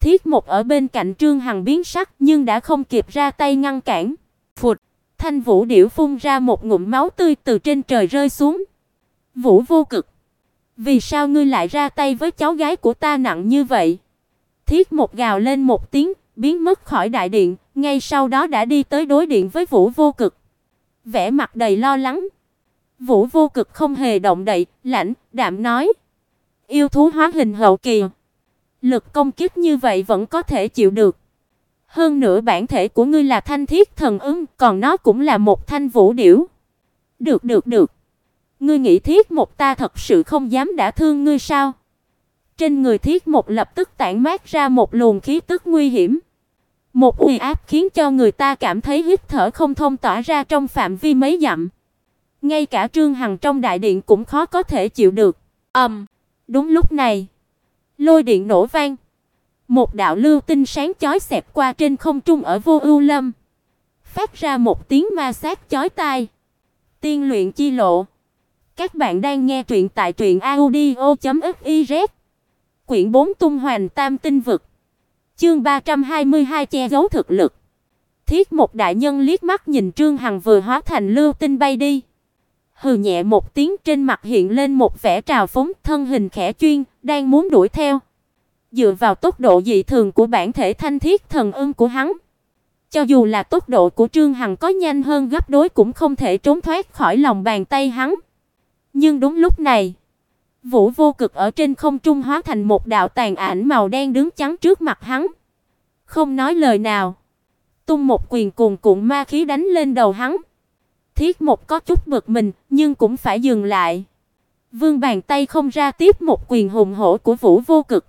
Thiết Một ở bên cạnh Trương Hằng biến sắc nhưng đã không kịp ra tay ngăn cản. Phụt, Thanh Vũ Điểu phun ra một ngụm máu tươi từ trên trời rơi xuống. Vũ Vô Cực, vì sao ngươi lại ra tay với cháu gái của ta nặng như vậy? Thiết Một gào lên một tiếng, biến mất khỏi đại điện, ngay sau đó đã đi tới đối điện với Vũ Vô Cực. Vẻ mặt đầy lo lắng. Vũ Vô Cực không hề động đậy, lãnh đạm nói: "Yêu thú hóa hình hậu kỳ, lực công kích như vậy vẫn có thể chịu được. Hơn nữa bản thể của ngươi là Thanh Thiết Thần Ưng, còn nó cũng là một Thanh Vũ Điểu. Được. Ngươi nghĩ Thiết Một ta thật sự không dám đả thương ngươi sao?" Trên người Thiết Một lập tức tản mát ra một luồng khí tức nguy hiểm. Một uy áp khiến cho người ta cảm thấy hít thở không thông tỏa ra trong phạm vi mấy dặm. Ngay cả Trương Hằng trong đại điện cũng khó có thể chịu được. Đúng lúc này, lôi điện nổ vang. Một đạo lưu tinh sáng chói xẹt qua trên không trung ở Vô Ưu Lâm, phát ra một tiếng ma sát chói tai. Tiên luyện chi lộ. Các bạn đang nghe truyện tại truyệnaudio.fiz. Quyển 4 Tung Hoành Tam Tinh Vực. Chương 322 che giấu thực lực. Thiết Một đại nhân liếc mắt nhìn Trương Hằng vừa hóa thành lưu tinh bay đi. Hừ nhẹ một tiếng, trên mặt hiện lên một vẻ trào phúng, thân hình khẽ chuyên, đang muốn đuổi theo. Dựa vào tốc độ dị thường của bản thể Thanh Thiết Thần Ưng của hắn, cho dù là tốc độ của Trương Hằng có nhanh hơn gấp đôi cũng không thể trốn thoát khỏi lòng bàn tay hắn. Nhưng đúng lúc này, Vũ Vô Cực ở trên không trung hóa thành một đạo tàn ảnh màu đen đứng chắn trước mặt hắn, không nói lời nào, tung một quyền cuồn cuộn ma khí đánh lên đầu hắn. Thiết Một có chút bực mình, nhưng cũng phải dừng lại. Vươn bàn tay không ra tiếp một quyền hùng hổ của Vũ Vô Cực.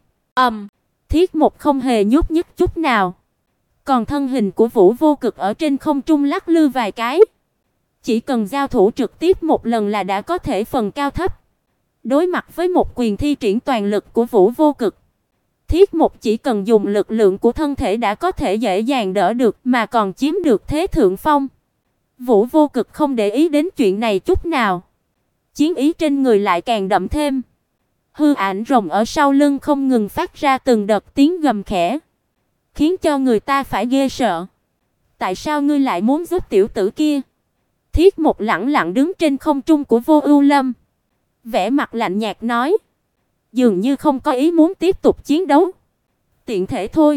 Thiết Một không hề nhúc nhích chút nào. Còn thân hình của Vũ Vô Cực ở trên không trung lắc lư vài cái. Chỉ cần giao thủ trực tiếp một lần là đã có thể phần cao thấp. Đối mặt với một quyền thi triển toàn lực của Vũ Vô Cực, Thiết Một chỉ cần dùng lực lượng của thân thể đã có thể dễ dàng đỡ được, mà còn chiếm được thế thượng phong. Vũ Vô Cực không để ý đến chuyện này chút nào. Chiến ý trên người lại càng đậm thêm. Hư ảnh rồng ở sau lưng không ngừng phát ra từng đợt tiếng gầm khẽ, khiến cho người ta phải ghê sợ. "Tại sao ngươi lại muốn giúp tiểu tử kia?" Thiết Một lẳng lặng đứng trên không trung của Vô Ưu Lâm, vẻ mặt lạnh nhạt nói, dường như không có ý muốn tiếp tục chiến đấu. "Tiện thể thôi."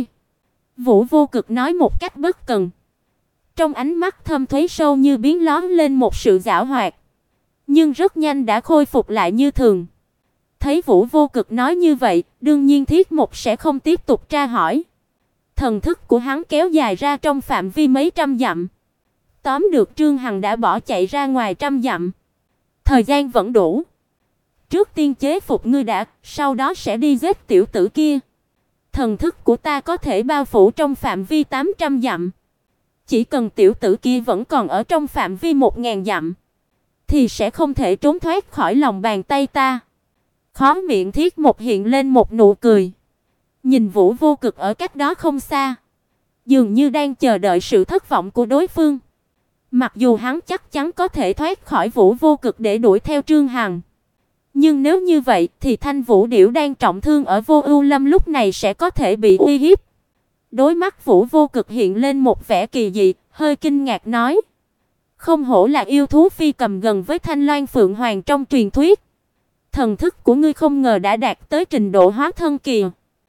Vũ Vô Cực nói một cách bất cần. Trong ánh mắt thâm thúy sâu như biến lóe lên một sự giảo hoạt, nhưng rất nhanh đã khôi phục lại như thường. Thấy Vũ Vô Cực nói như vậy, đương nhiên Thiết Một sẽ không tiếp tục tra hỏi. Thần thức của hắn kéo dài ra trong phạm vi mấy trăm dặm. Tóm được Trương Hằng đã bỏ chạy ra ngoài trăm dặm. Thời gian vẫn đủ. Trước tiên chế phục ngươi đã, sau đó sẽ đi giết tiểu tử kia. Thần thức của ta có thể bao phủ trong phạm vi 800 dặm. Chỉ cần tiểu tử kia vẫn còn ở trong phạm vi 1000 dặm, thì sẽ không thể trốn thoát khỏi lòng bàn tay ta. Khóe miệng Thiết Một hiện lên một nụ cười, nhìn Vũ Vô Cực ở cách đó không xa, dường như đang chờ đợi sự thất vọng của đối phương. Mặc dù hắn chắc chắn có thể thoát khỏi Vũ Vô Cực để đuổi theo Trương Hằng, nhưng nếu như vậy thì Thanh Vũ Điểu đang trọng thương ở Vô Ưu Lâm lúc này sẽ có thể bị uy hiếp. Đôi mắt Vũ Vô Cực hiện lên một vẻ kỳ dị, hơi kinh ngạc nói: "Không hổ là yêu thú phi cầm gần với Thanh Loan Phượng Hoàng trong truyền thuyết. Thần thức của ngươi không ngờ đã đạt tới trình độ hóa thân kỳ.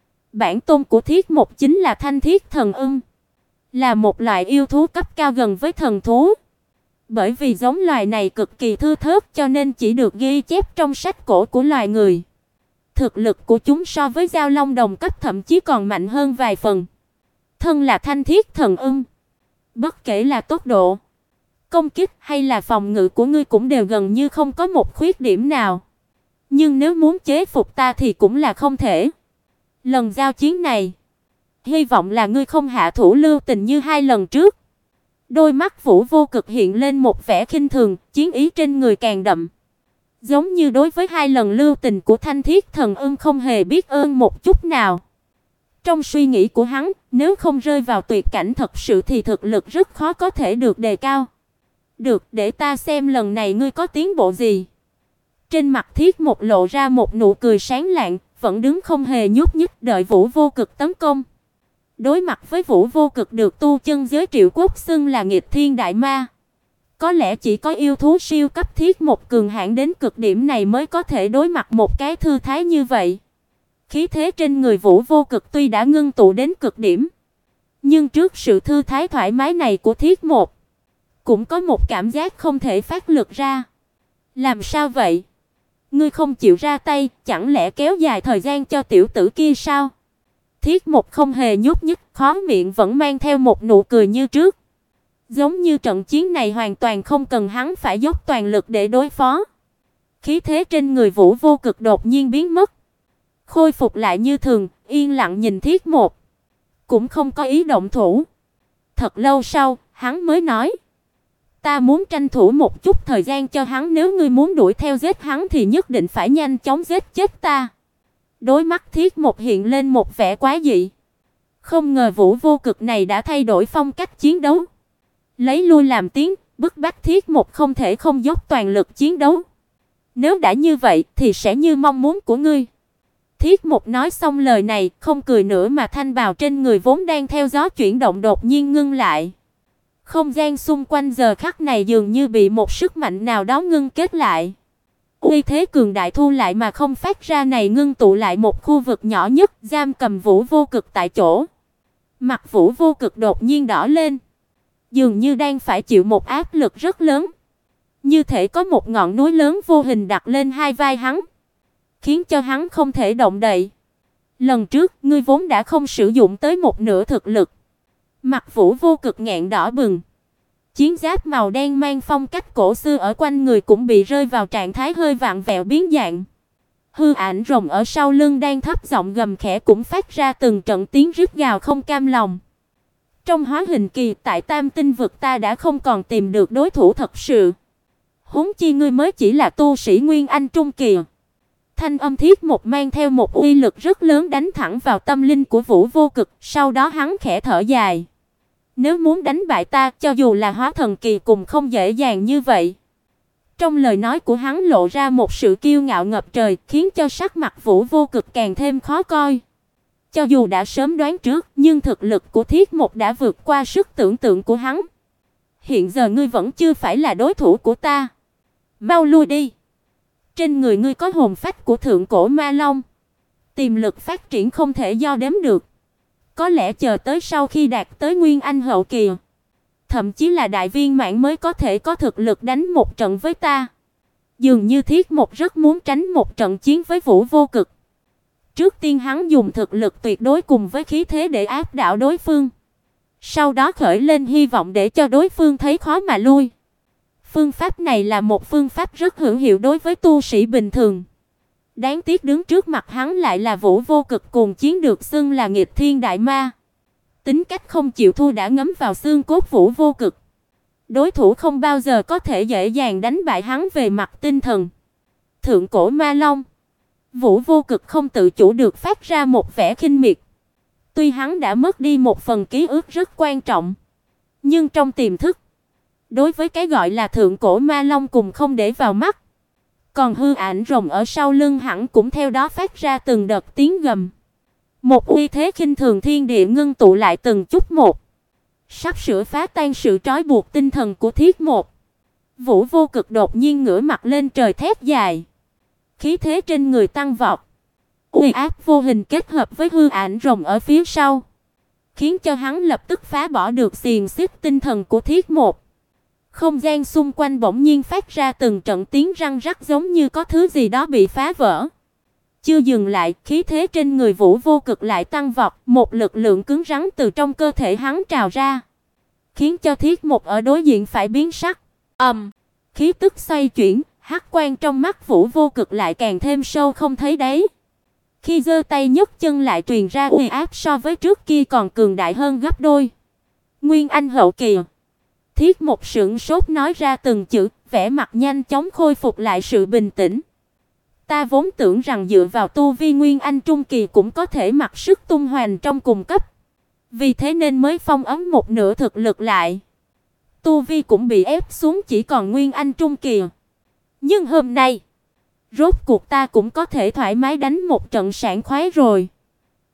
Bản tôn của Thiết Một chính là Thanh Thiết Thần Ưng, là một loại yêu thú cấp cao gần với thần thú. Bởi vì giống loài này cực kỳ thưa thớt cho nên chỉ được ghi chép trong sách cổ của loài người. Thực lực của chúng so với Giao Long đồng cấp thậm chí còn mạnh hơn vài phần. Thân là Thanh Thiết Thần Ưng, bất kể là tốc độ, công kích hay là phòng ngự của ngươi cũng đều gần như không có một khuyết điểm nào. Nhưng nếu muốn chế phục ta thì cũng là không thể. Lần giao chiến này, hy vọng là ngươi không hạ thủ lưu tình như hai lần trước." Đôi mắt Vũ Vô Cực hiện lên một vẻ khinh thường, chiến ý trên người càng đậm. Giống như đối với hai lần lưu tình của Thanh Thiết Thần Ưng không hề biết ơn một chút nào. Trong suy nghĩ của hắn, nếu không rơi vào tuyệt cảnh thật sự thì thực lực rất khó có thể được đề cao. "Được, để ta xem lần này ngươi có tiến bộ gì." Trên mặt Thiết Một lộ ra một nụ cười sáng lạng, vẫn đứng không hề nhúc nhích đợi Vũ Vô Cực tấn công. Đối mặt với Vũ Vô Cực được tu chân giới Triệu Quốc xưng là nghịch thiên đại ma, có lẽ chỉ có yêu thú siêu cấp thiết một cường hãn đến cực điểm này mới có thể đối mặt một cái thư thái như vậy. Khí thế trên người Vũ Vô Cực tuy đã ngưng tụ đến cực điểm, nhưng trước sự thư thái thoải mái này của Thiết Một, cũng có một cảm giác không thể phát lực ra. Làm sao vậy? Ngươi không chịu ra tay, chẳng lẽ kéo dài thời gian cho tiểu tử kia sao? Thiết Một không hề nhúc nhích, khóe miệng vẫn mang theo một nụ cười như trước. Giống như trận chiến này hoàn toàn không cần hắn phải dốc toàn lực để đối phó. Khí thế trên người Vũ Vô Cực đột nhiên biến mất, khôi phục lại như thường, yên lặng nhìn Thiết Một, cũng không có ý động thủ. Thật lâu sau, hắn mới nói: "Ta muốn tranh thủ một chút thời gian cho hắn, nếu ngươi muốn đuổi theo giết hắn thì nhất định phải nhanh chóng giết chết ta." Đôi mắt Thiết Một hiện lên một vẻ quái dị. Không ngờ Vũ Vô Cực này đã thay đổi phong cách chiến đấu, lấy lui làm tiến, bức bách Thiết Một không thể không dốc toàn lực chiến đấu. "Nếu đã như vậy thì sẽ như mong muốn của ngươi." Thiết Một nói xong lời này, không cười nữa mà thanh bào trên người vốn đang theo gió chuyển động đột nhiên ngưng lại. Không gian xung quanh giờ khắc này dường như bị một sức mạnh nào đó ngưng kết lại. Uy thế cường đại thu lại mà không phát ra này ngưng tụ lại một khu vực nhỏ nhất, giam cầm Vũ Vô Cực tại chỗ. Mặt Vũ Vô Cực đột nhiên đỏ lên, dường như đang phải chịu một áp lực rất lớn, như thể có một ngọn núi lớn vô hình đặt lên hai vai hắn, khiến cho hắn không thể động đậy. "Lần trước, ngươi vốn đã không sử dụng tới một nửa thực lực." Mặt Vũ Vô Cực nghẹn đỏ bừng. Chiến giáp màu đen mang phong cách cổ xưa ở quanh người cũng bị rơi vào trạng thái hơi vặn vẹo biến dạng. Hư ảnh rồng ở sau lưng đang thấp giọng gầm khẽ cũng phát ra từng trận tiếng rít gào không cam lòng. "Trong hóa hình kỳ tại Tam Tinh vực ta đã không còn tìm được đối thủ thật sự, huống chi ngươi mới chỉ là tu sĩ Nguyên Anh trung kỳ." Thanh âm Thiết Một mang theo một uy lực rất lớn đánh thẳng vào tâm linh của Vũ Vô Cực, sau đó hắn khẽ thở dài. "Nếu muốn đánh bại ta, cho dù là hóa thần kỳ cũng không dễ dàng như vậy." Trong lời nói của hắn lộ ra một sự kiêu ngạo ngập trời, khiến cho sắc mặt Vũ Vô Cực càng thêm khó coi. Cho dù đã sớm đoán trước, nhưng thực lực của Thiết Một đã vượt qua sức tưởng tượng của hắn. "Hiện giờ ngươi vẫn chưa phải là đối thủ của ta. Mau lui đi. Trên người ngươi có hồn phách của thượng cổ ma long, tiềm lực phát triển không thể đo đếm được. Có lẽ chờ tới sau khi đạt tới Nguyên Anh hậu kỳ, thậm chí là đại viên mãn mới có thể có thực lực đánh một trận với ta." Dường như Thiết Một rất muốn tránh một trận chiến với Vũ Vô Cực. Trước tiên hắn dùng thực lực tuyệt đối cùng với khí thế để áp đảo đối phương, sau đó khởi lên hy vọng để cho đối phương thấy khó mà lui. Phương pháp này là một phương pháp rất hữu hiệu đối với tu sĩ bình thường. Đáng tiếc đứng trước mặt hắn lại là Vũ Vô Cực cùng chiến được xưng là nghịch thiên đại ma. Tính cách không chịu thua đã ngấm vào xương cốt Vũ Vô Cực. Đối thủ không bao giờ có thể dễ dàng đánh bại hắn về mặt tinh thần. Thượng cổ ma long. Vũ Vô Cực không tự chủ được phát ra một vẻ khinh miệt. Tuy hắn đã mất đi một phần ký ức rất quan trọng, nhưng trong tiềm thức, đối với cái gọi là thượng cổ ma long cùng không để vào mắt. Còn hư ảnh rồng ở sau lưng hẳn cũng theo đó phát ra từng đợt tiếng gầm. Một uy thế khinh thường thiên địa ngưng tụ lại từng chút một, sắp sửa phá tan sự trói buộc tinh thần của Thiết Một. Vũ Vô Cực đột nhiên ngửa mặt lên trời thét dài. Khí thế trên người tăng vọt. Uy áp vô hình kết hợp với hư ảnh rồng ở phía sau, khiến cho hắn lập tức phá bỏ được xiềng xích tinh thần của Thiết Một. Không gian xung quanh bỗng nhiên phát ra từng trận tiếng răng rắc giống như có thứ gì đó bị phá vỡ. Chưa dừng lại, khí thế trên người Vũ Vô Cực lại tăng vọt, một lực lượng cứng rắn từ trong cơ thể hắn trào ra, khiến cho Thiết Một ở đối diện phải biến sắc. Khí tức xoay chuyển, hắc quang trong mắt Vũ Vô Cực lại càng thêm sâu không thấy đáy. Khi giơ tay nhấc chân lại truyền ra uy áp so với trước kia còn cường đại hơn gấp đôi. Nguyên Anh hậu kỳ. Thiết Một sững sốt nói ra từng chữ, vẻ mặt nhanh chóng khôi phục lại sự bình tĩnh. "Ta vốn tưởng rằng dựa vào tu vi Nguyên Anh trung kỳ cũng có thể mặc sức tung hoành trong cùng cấp, vì thế nên mới phong ấn một nửa thực lực lại. Tu vi cũng bị ép xuống chỉ còn Nguyên Anh trung kỳ. Nhưng hôm nay, rốt cuộc ta cũng có thể thoải mái đánh một trận sảng khoái rồi."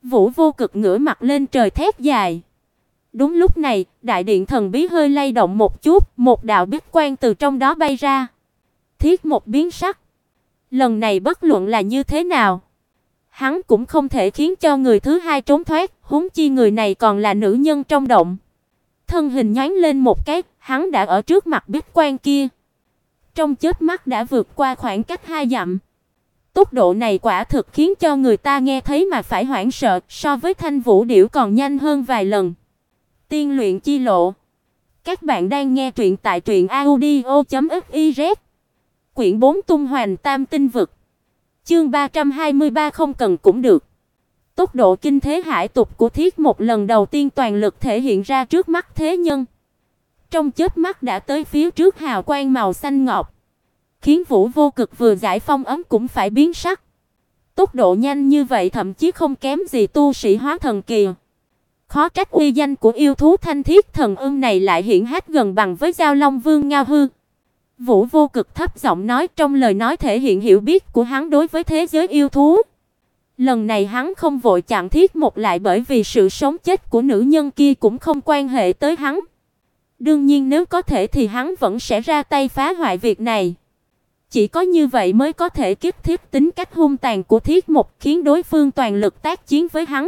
Vũ Vô Cực ngửa mặt lên trời thét dài. Đúng lúc này, đại điện thần bí hơi lay động một chút, một đạo bích quang từ trong đó bay ra. Thiết Mộc biến sắc. Lần này bất luận là như thế nào, hắn cũng không thể khiến cho người thứ hai trốn thoát, huống chi người này còn là nữ nhân trong động. Thân hình nhoáng lên một cái, hắn đã ở trước mặt bích quang kia. Trong chớp mắt đã vượt qua khoảng cách 2 dặm. Tốc độ này quả thực khiến cho người ta nghe thấy mà phải hoảng sợ, so với Thanh Vũ Điểu còn nhanh hơn vài lần. Tiên luyện chi lộ. Các bạn đang nghe truyện tại truyệnaudio.fiz. Quyển 4 Tung Hoành Tam Tinh Vực. Chương 323 không cần cũng được. Tốc độ kinh thế hải tục của Thiết một lần đầu tiên toàn lực thể hiện ra trước mắt thế nhân. Trong chớp mắt đã tới phía trước hào quang màu xanh ngọc, khiến Vũ Vô Cực vừa giải phong ấm cũng phải biến sắc. Tốc độ nhanh như vậy thậm chí không kém gì tu sĩ hóa thần kỳ. Khó trách uy danh của yêu thú Thanh Thiết Thần Ưng này lại hiển hách gần bằng với Giao Long Vương Ngao Hư. Vũ Vô Cực thấp giọng nói, trong lời nói thể hiện hiểu biết của hắn đối với thế giới yêu thú. Lần này hắn không vội chặn Thiết một lại, bởi vì sự sống chết của nữ nhân kia cũng không quan hệ tới hắn. Đương nhiên nếu có thể thì hắn vẫn sẽ ra tay phá hoại việc này. Chỉ có như vậy mới có thể kích thích tính cách hung tàn của Thiết một, khiến đối phương toàn lực tác chiến với hắn.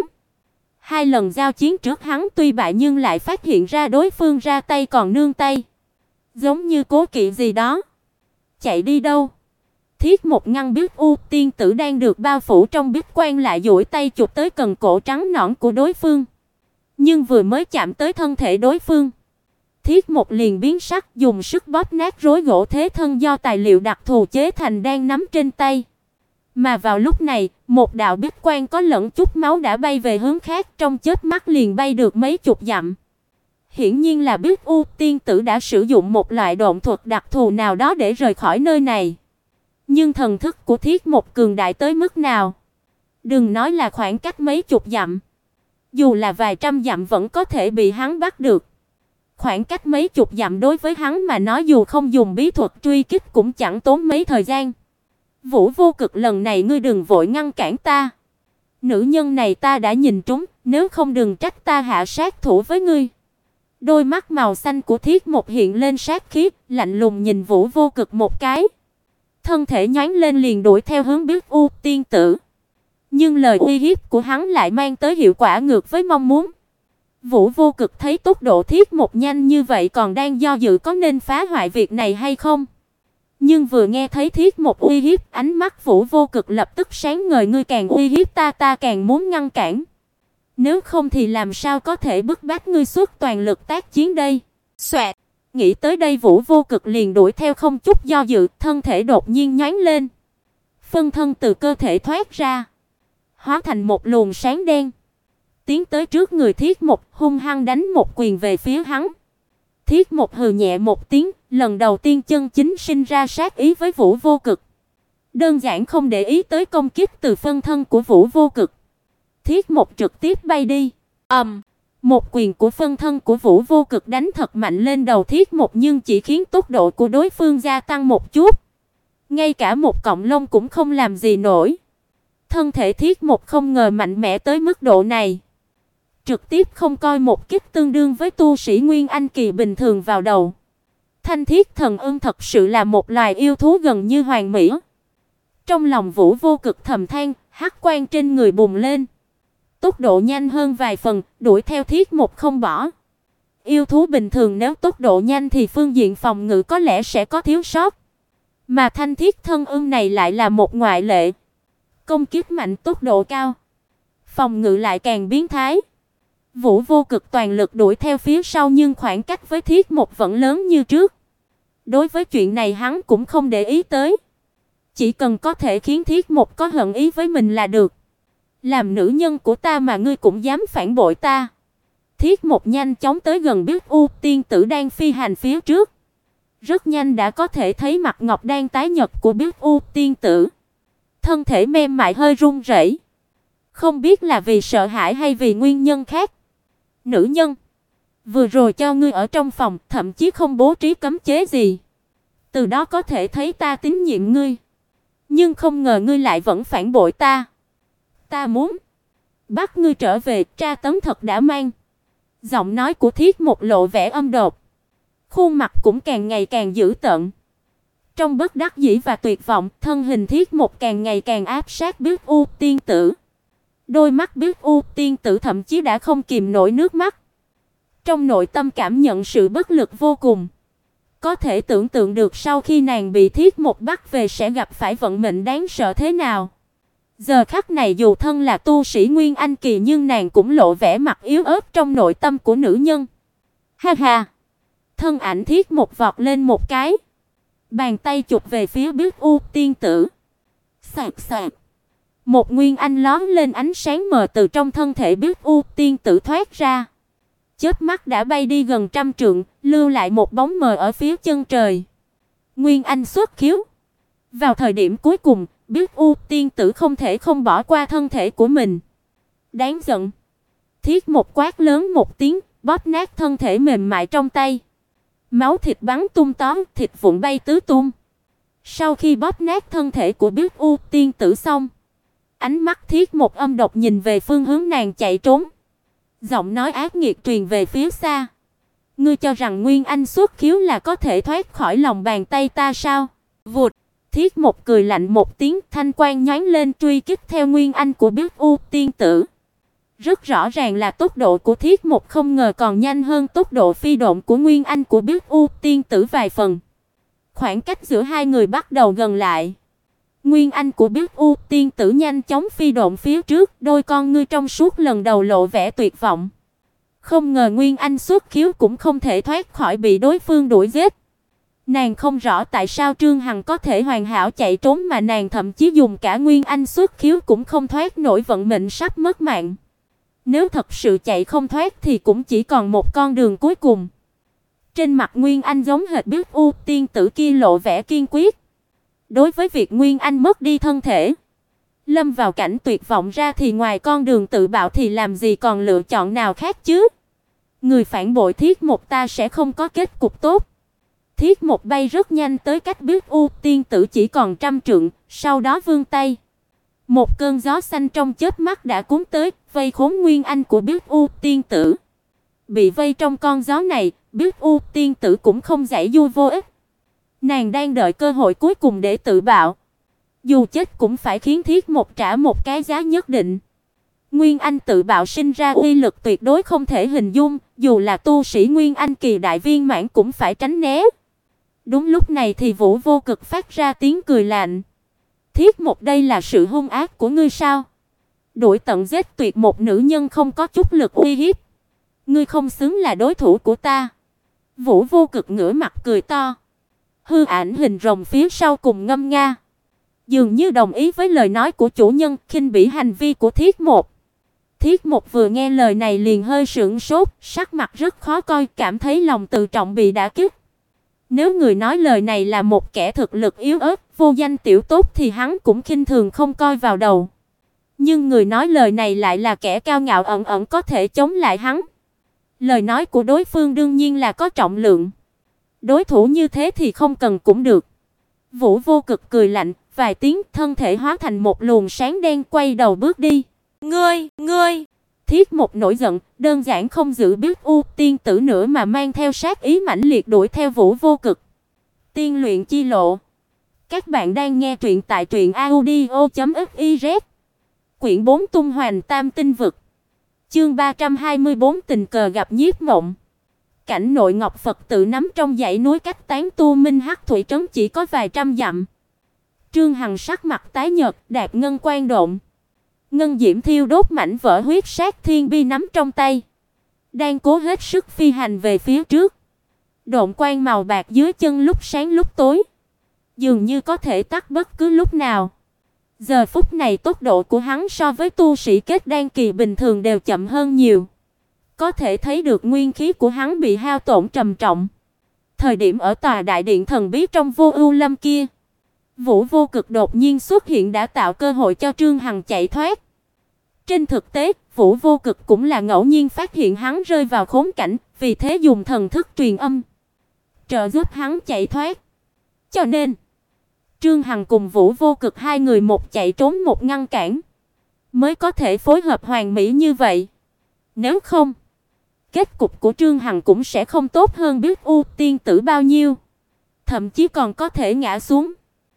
2 lần giao chiến trước hắn tuy bại nhưng lại phát hiện ra đối phương ra tay còn nương tay, giống như cố kỵ gì đó. Chạy đi đâu? Thiết một ngăn biết U tiên tử đang được bao phủ trong bích quang lại duỗi tay chụp tới cần cổ trắng nõn của đối phương. Nhưng vừa mới chạm tới thân thể đối phương, Thiết một liền biến sắc, dùng sức bóp nát rối gỗ thế thân do tài liệu đặc thù chế thành đang nắm trên tay. Mà vào lúc này, một đạo bích quang có lẫn chút máu đã bay về hướng khác, trong chớp mắt liền bay được mấy chục dặm. Hiển nhiên là biết U tiên tử đã sử dụng một loại độn thuật đặc thù nào đó để rời khỏi nơi này. Nhưng thần thức của Thiết một cường đại tới mức nào? Đừng nói là khoảng cách mấy chục dặm, dù là vài trăm dặm vẫn có thể bị hắn bắt được. Khoảng cách mấy chục dặm đối với hắn mà nói dù không dùng bí thuật truy kích cũng chẳng tốn mấy thời gian. Vũ Vô Cực, lần này ngươi đừng vội ngăn cản ta. Nữ nhân này ta đã nhìn trúng, nếu không đừng trách ta hạ sát thủ với ngươi. Đôi mắt màu xanh của Thiết một hiện lên sát khí, lạnh lùng nhìn Vũ Vô Cực một cái. Thân thể nhoáng lên liền đuổi theo hướng biết U tiên tử. Nhưng lời uy hiếp của hắn lại mang tới hiệu quả ngược với mong muốn. Vũ Vô Cực thấy tốc độ Thiết một nhanh như vậy còn đang do dự có nên phá hoại việc này hay không. Nhưng vừa nghe thấy Thiết một uy hiếp, ánh mắt Vũ Vô Cực lập tức sáng ngời, ngươi càng uy hiếp ta, ta càng muốn ngăn cản. Nếu không thì làm sao có thể bức bách ngươi xuất toàn lực tác chiến đây? Xoẹt, nghĩ tới đây Vũ Vô Cực liền đuổi theo không chút do dự, thân thể đột nhiên nhoáng lên. Phân thân từ cơ thể thoát ra, hóa thành một luồng sáng đen, tiến tới trước người Thiết một, hung hăng đánh một quyền về phía hắn. Thiết một hừ nhẹ một tiếng, lần đầu tiên chân chính sinh ra sát ý với Vũ Vô Cực. Đơn giản không để ý tới công kích từ phân thân của Vũ Vô Cực. Thiết một trực tiếp bay đi. Một quyền của phân thân của Vũ Vô Cực đánh thật mạnh lên đầu Thiết một, nhưng chỉ khiến tốc độ của đối phương gia tăng một chút. Ngay cả một cọng lông cũng không làm gì nổi. Thân thể Thiết một không ngờ mạnh mẽ tới mức độ này. Trực tiếp không coi một kích tương đương với tu sĩ Nguyên Anh kỳ bình thường vào đầu. Thanh Thiết Thần Ưng thật sự là một loài yêu thú gần như hoàn mỹ. Trong lòng Vũ Vô Cực thầm than, hắc quang trên người bùng lên. Tốc độ nhanh hơn vài phần, đuổi theo Thiết một không bỏ. Yêu thú bình thường nếu tốc độ nhanh thì phương diện phòng ngự có lẽ sẽ có thiếu sót. Mà Thanh Thiết Thần Ưng này lại là một ngoại lệ. Công kích mạnh, tốc độ cao, phòng ngự lại càng biến thái. Vũ Vô Cực toàn lực đuổi theo phía sau nhưng khoảng cách với Thiết một vẫn lớn như trước. Đối với chuyện này hắn cũng không để ý tới. Chỉ cần có thể khiến Thiết một có hận ý với mình là được. Làm nữ nhân của ta mà ngươi cũng dám phản bội ta. Thiết một nhanh chóng tới gần biết U tiên tử đang phi hành phía trước. Rất nhanh đã có thể thấy mặt ngọc đang tái nhợt của biết U tiên tử. Thân thể mềm mại hơi run rẩy. Không biết là vì sợ hãi hay vì nguyên nhân khác. Nữ nhân, vừa rồi cho ngươi ở trong phòng, thậm chí không bố trí cấm chế gì. Từ đó có thể thấy ta tín nhiệm ngươi. Nhưng không ngờ ngươi lại vẫn phản bội ta. Ta muốn Bắt ngươi trở về, tra tấn thật đã mang. Giọng nói của Thiết Mục lộ vẻ âm độc, khuôn mặt cũng càng ngày càng dữ tợn. Trong bất đắc dĩ và tuyệt vọng, thân hình Thiết Mục càng ngày càng áp sát Biết U tiên tử. Đôi mắt Biết U tiên tử thậm chí đã không kìm nổi nước mắt. Trong nội tâm cảm nhận sự bất lực vô cùng. Có thể tưởng tượng được sau khi nàng bị Thiết Mục bắt về sẽ gặp phải vận mệnh đáng sợ thế nào. Giờ khắc này dù thân là tu sĩ Nguyên Anh kỳ nhưng nàng cũng lộ vẻ mặt yếu ớt trong nội tâm của nữ nhân. Ha ha. Thân ảnh Thiết Mục vọt lên một cái, bàn tay chụp về phía Biết U tiên tử. Sạc sạc. Một nguyên anh lóe lên ánh sáng mờ từ trong thân thể Biết U tiên tử thoát ra. Chớp mắt đã bay đi gần trăm trượng, lưu lại một bóng mờ ở phía chân trời. Nguyên anh xuất khiếu. Vào thời điểm cuối cùng, Biết U tiên tử không thể không bỏ qua thân thể của mình. Đáng giận. Thiết Mục quát lớn một tiếng, bóp nát thân thể mềm mại trong tay. Máu thịt bắn tung tóe, thịt vụn bay tứ tung. Sau khi bóp nát thân thể của Biết U tiên tử xong, ánh mắt Thiết Mục âm độc nhìn về phương hướng nàng chạy trốn. Giọng nói ác nghiệt truyền về phía xa. Ngươi cho rằng Nguyên Anh xuất khiếu là có thể thoát khỏi lòng bàn tay ta sao? Vụt. Thiết Mục cười lạnh một tiếng, thanh quang nhoáng lên truy kích theo Nguyên Anh của Biết U tiên tử. Rất rõ ràng là tốc độ của Thiết Mục không ngờ còn nhanh hơn tốc độ phi độn của Nguyên Anh của Biết U tiên tử vài phần. Khoảng cách giữa hai người bắt đầu gần lại. Nguyên Anh của Biết U tiên tử nhanh chóng phi độn phía trước, đôi con ngươi trong suốt lần đầu lộ vẻ tuyệt vọng. Không ngờ Nguyên Anh xuất khiếu cũng không thể thoát khỏi bị đối phương đuổi giết. Nàng không rõ tại sao Trương Hằng có thể hoàn hảo chạy trốn mà nàng thậm chí dùng cả Nguyên Anh xuất khiếu cũng không thoát nổi vận mệnh sắp mất mạng. Nếu thật sự chạy không thoát thì cũng chỉ còn một con đường cuối cùng. Trên mặt Nguyên Anh giống hệt Biết U tiên tử kia lộ vẻ kiên quyết. Đối với việc Nguyên Anh mất đi thân thể, lâm vào cảnh tuyệt vọng ra thì ngoài con đường tự bạo thì làm gì còn lựa chọn nào khác chứ? Người phản bội Thiết Mục ta sẽ không có kết cục tốt. Thiết Mục bay rất nhanh tới cách Biết U tiên tử chỉ còn trăm trượng, sau đó vươn tay. Một cơn gió xanh trong chớp mắt đã cuốn tới, vây khốn Nguyên Anh của Biết U tiên tử. Bị vây trong con gió này, Biết U tiên tử cũng không giãy giụa vô ích. Nàng đang đợi cơ hội cuối cùng để tự bạo. Dù chết cũng phải khiến Thiết Mục trả một cái giá nhất định. Nguyên Anh tự bạo sinh ra uy lực tuyệt đối không thể hình dung, dù là tu sĩ Nguyên Anh kỳ đại viên mãn cũng phải tránh né. Đúng lúc này thì Vũ Vô Cực phát ra tiếng cười lạnh. Thiết Mục, đây là sự hung ác của ngươi sao? Đuổi tận giết tuyệt một nữ nhân không có chút lực uy hiếp. Ngươi không xứng là đối thủ của ta. Vũ Vô Cực ngửa mặt cười to. Hư ảnh hình rồng phía sau cùng ngâm nga, dường như đồng ý với lời nói của chủ nhân, khinh bỉ hành vi của Thiết Mục. Thiết Mục vừa nghe lời này liền hơi sững sốt, sắc mặt rất khó coi, cảm thấy lòng tự trọng bị đả kích. Nếu người nói lời này là một kẻ thực lực yếu ớt, vô danh tiểu tốt thì hắn cũng khinh thường không coi vào đầu. Nhưng người nói lời này lại là kẻ cao ngạo ẩn ẩn có thể chống lại hắn. Lời nói của đối phương đương nhiên là có trọng lượng. Đối thủ như thế thì không cần cũng được. Vũ Vô Cực cười lạnh, vài tiếng, thân thể hóa thành một luồng sáng đen quay đầu bước đi. Ngươi! Thiết Mục nổi giận, đơn giản không giữ Biết U tiên tử nữa mà mang theo sát ý mãnh liệt đuổi theo Vũ Vô Cực. Tiên luyện chi lộ. Các bạn đang nghe truyện tại truyệnaudio.fiz. Quyển 4 Tung Hoành Tam Tinh Vực. Chương 324 tình cờ gặp Nhiếp Mộng. Cảnh nội Ngọc Phật tự nắm trong dãy núi cách Tán Tu Minh Hắc Thủy trấn chỉ có vài trăm dặm. Trương Hằng sắc mặt tái nhợt, đạp ngân quan độn. Ngân diễm thiêu đốt mảnh vỡ huyết sát thiên bi nắm trong tay, đang cố hết sức phi hành về phía trước. Độn quang màu bạc dưới chân lúc sáng lúc tối, dường như có thể tắt bất cứ lúc nào. Giờ phút này tốc độ của hắn so với tu sĩ kết đan kỳ bình thường đều chậm hơn nhiều. Có thể thấy được nguyên khí của hắn bị hao tổn trầm trọng. Thời điểm ở tòa đại điện thần bí trong Vô Ưu Lâm kia, Vũ Vô Cực đột nhiên xuất hiện đã tạo cơ hội cho Trương Hằng chạy thoát. Trên thực tế, Vũ Vô Cực cũng là ngẫu nhiên phát hiện hắn rơi vào khốn cảnh, vì thế dùng thần thức truyền âm trợ giúp hắn chạy thoát. Cho nên, Trương Hằng cùng Vũ Vô Cực hai người một chạy trốn một ngăn cản. mới có thể phối hợp hoàn mỹ như vậy. Nếu không, kết cục của Trương Hằng cũng sẽ không tốt hơn biết ưu tiên tử bao nhiêu, thậm chí còn có thể ngã xuống.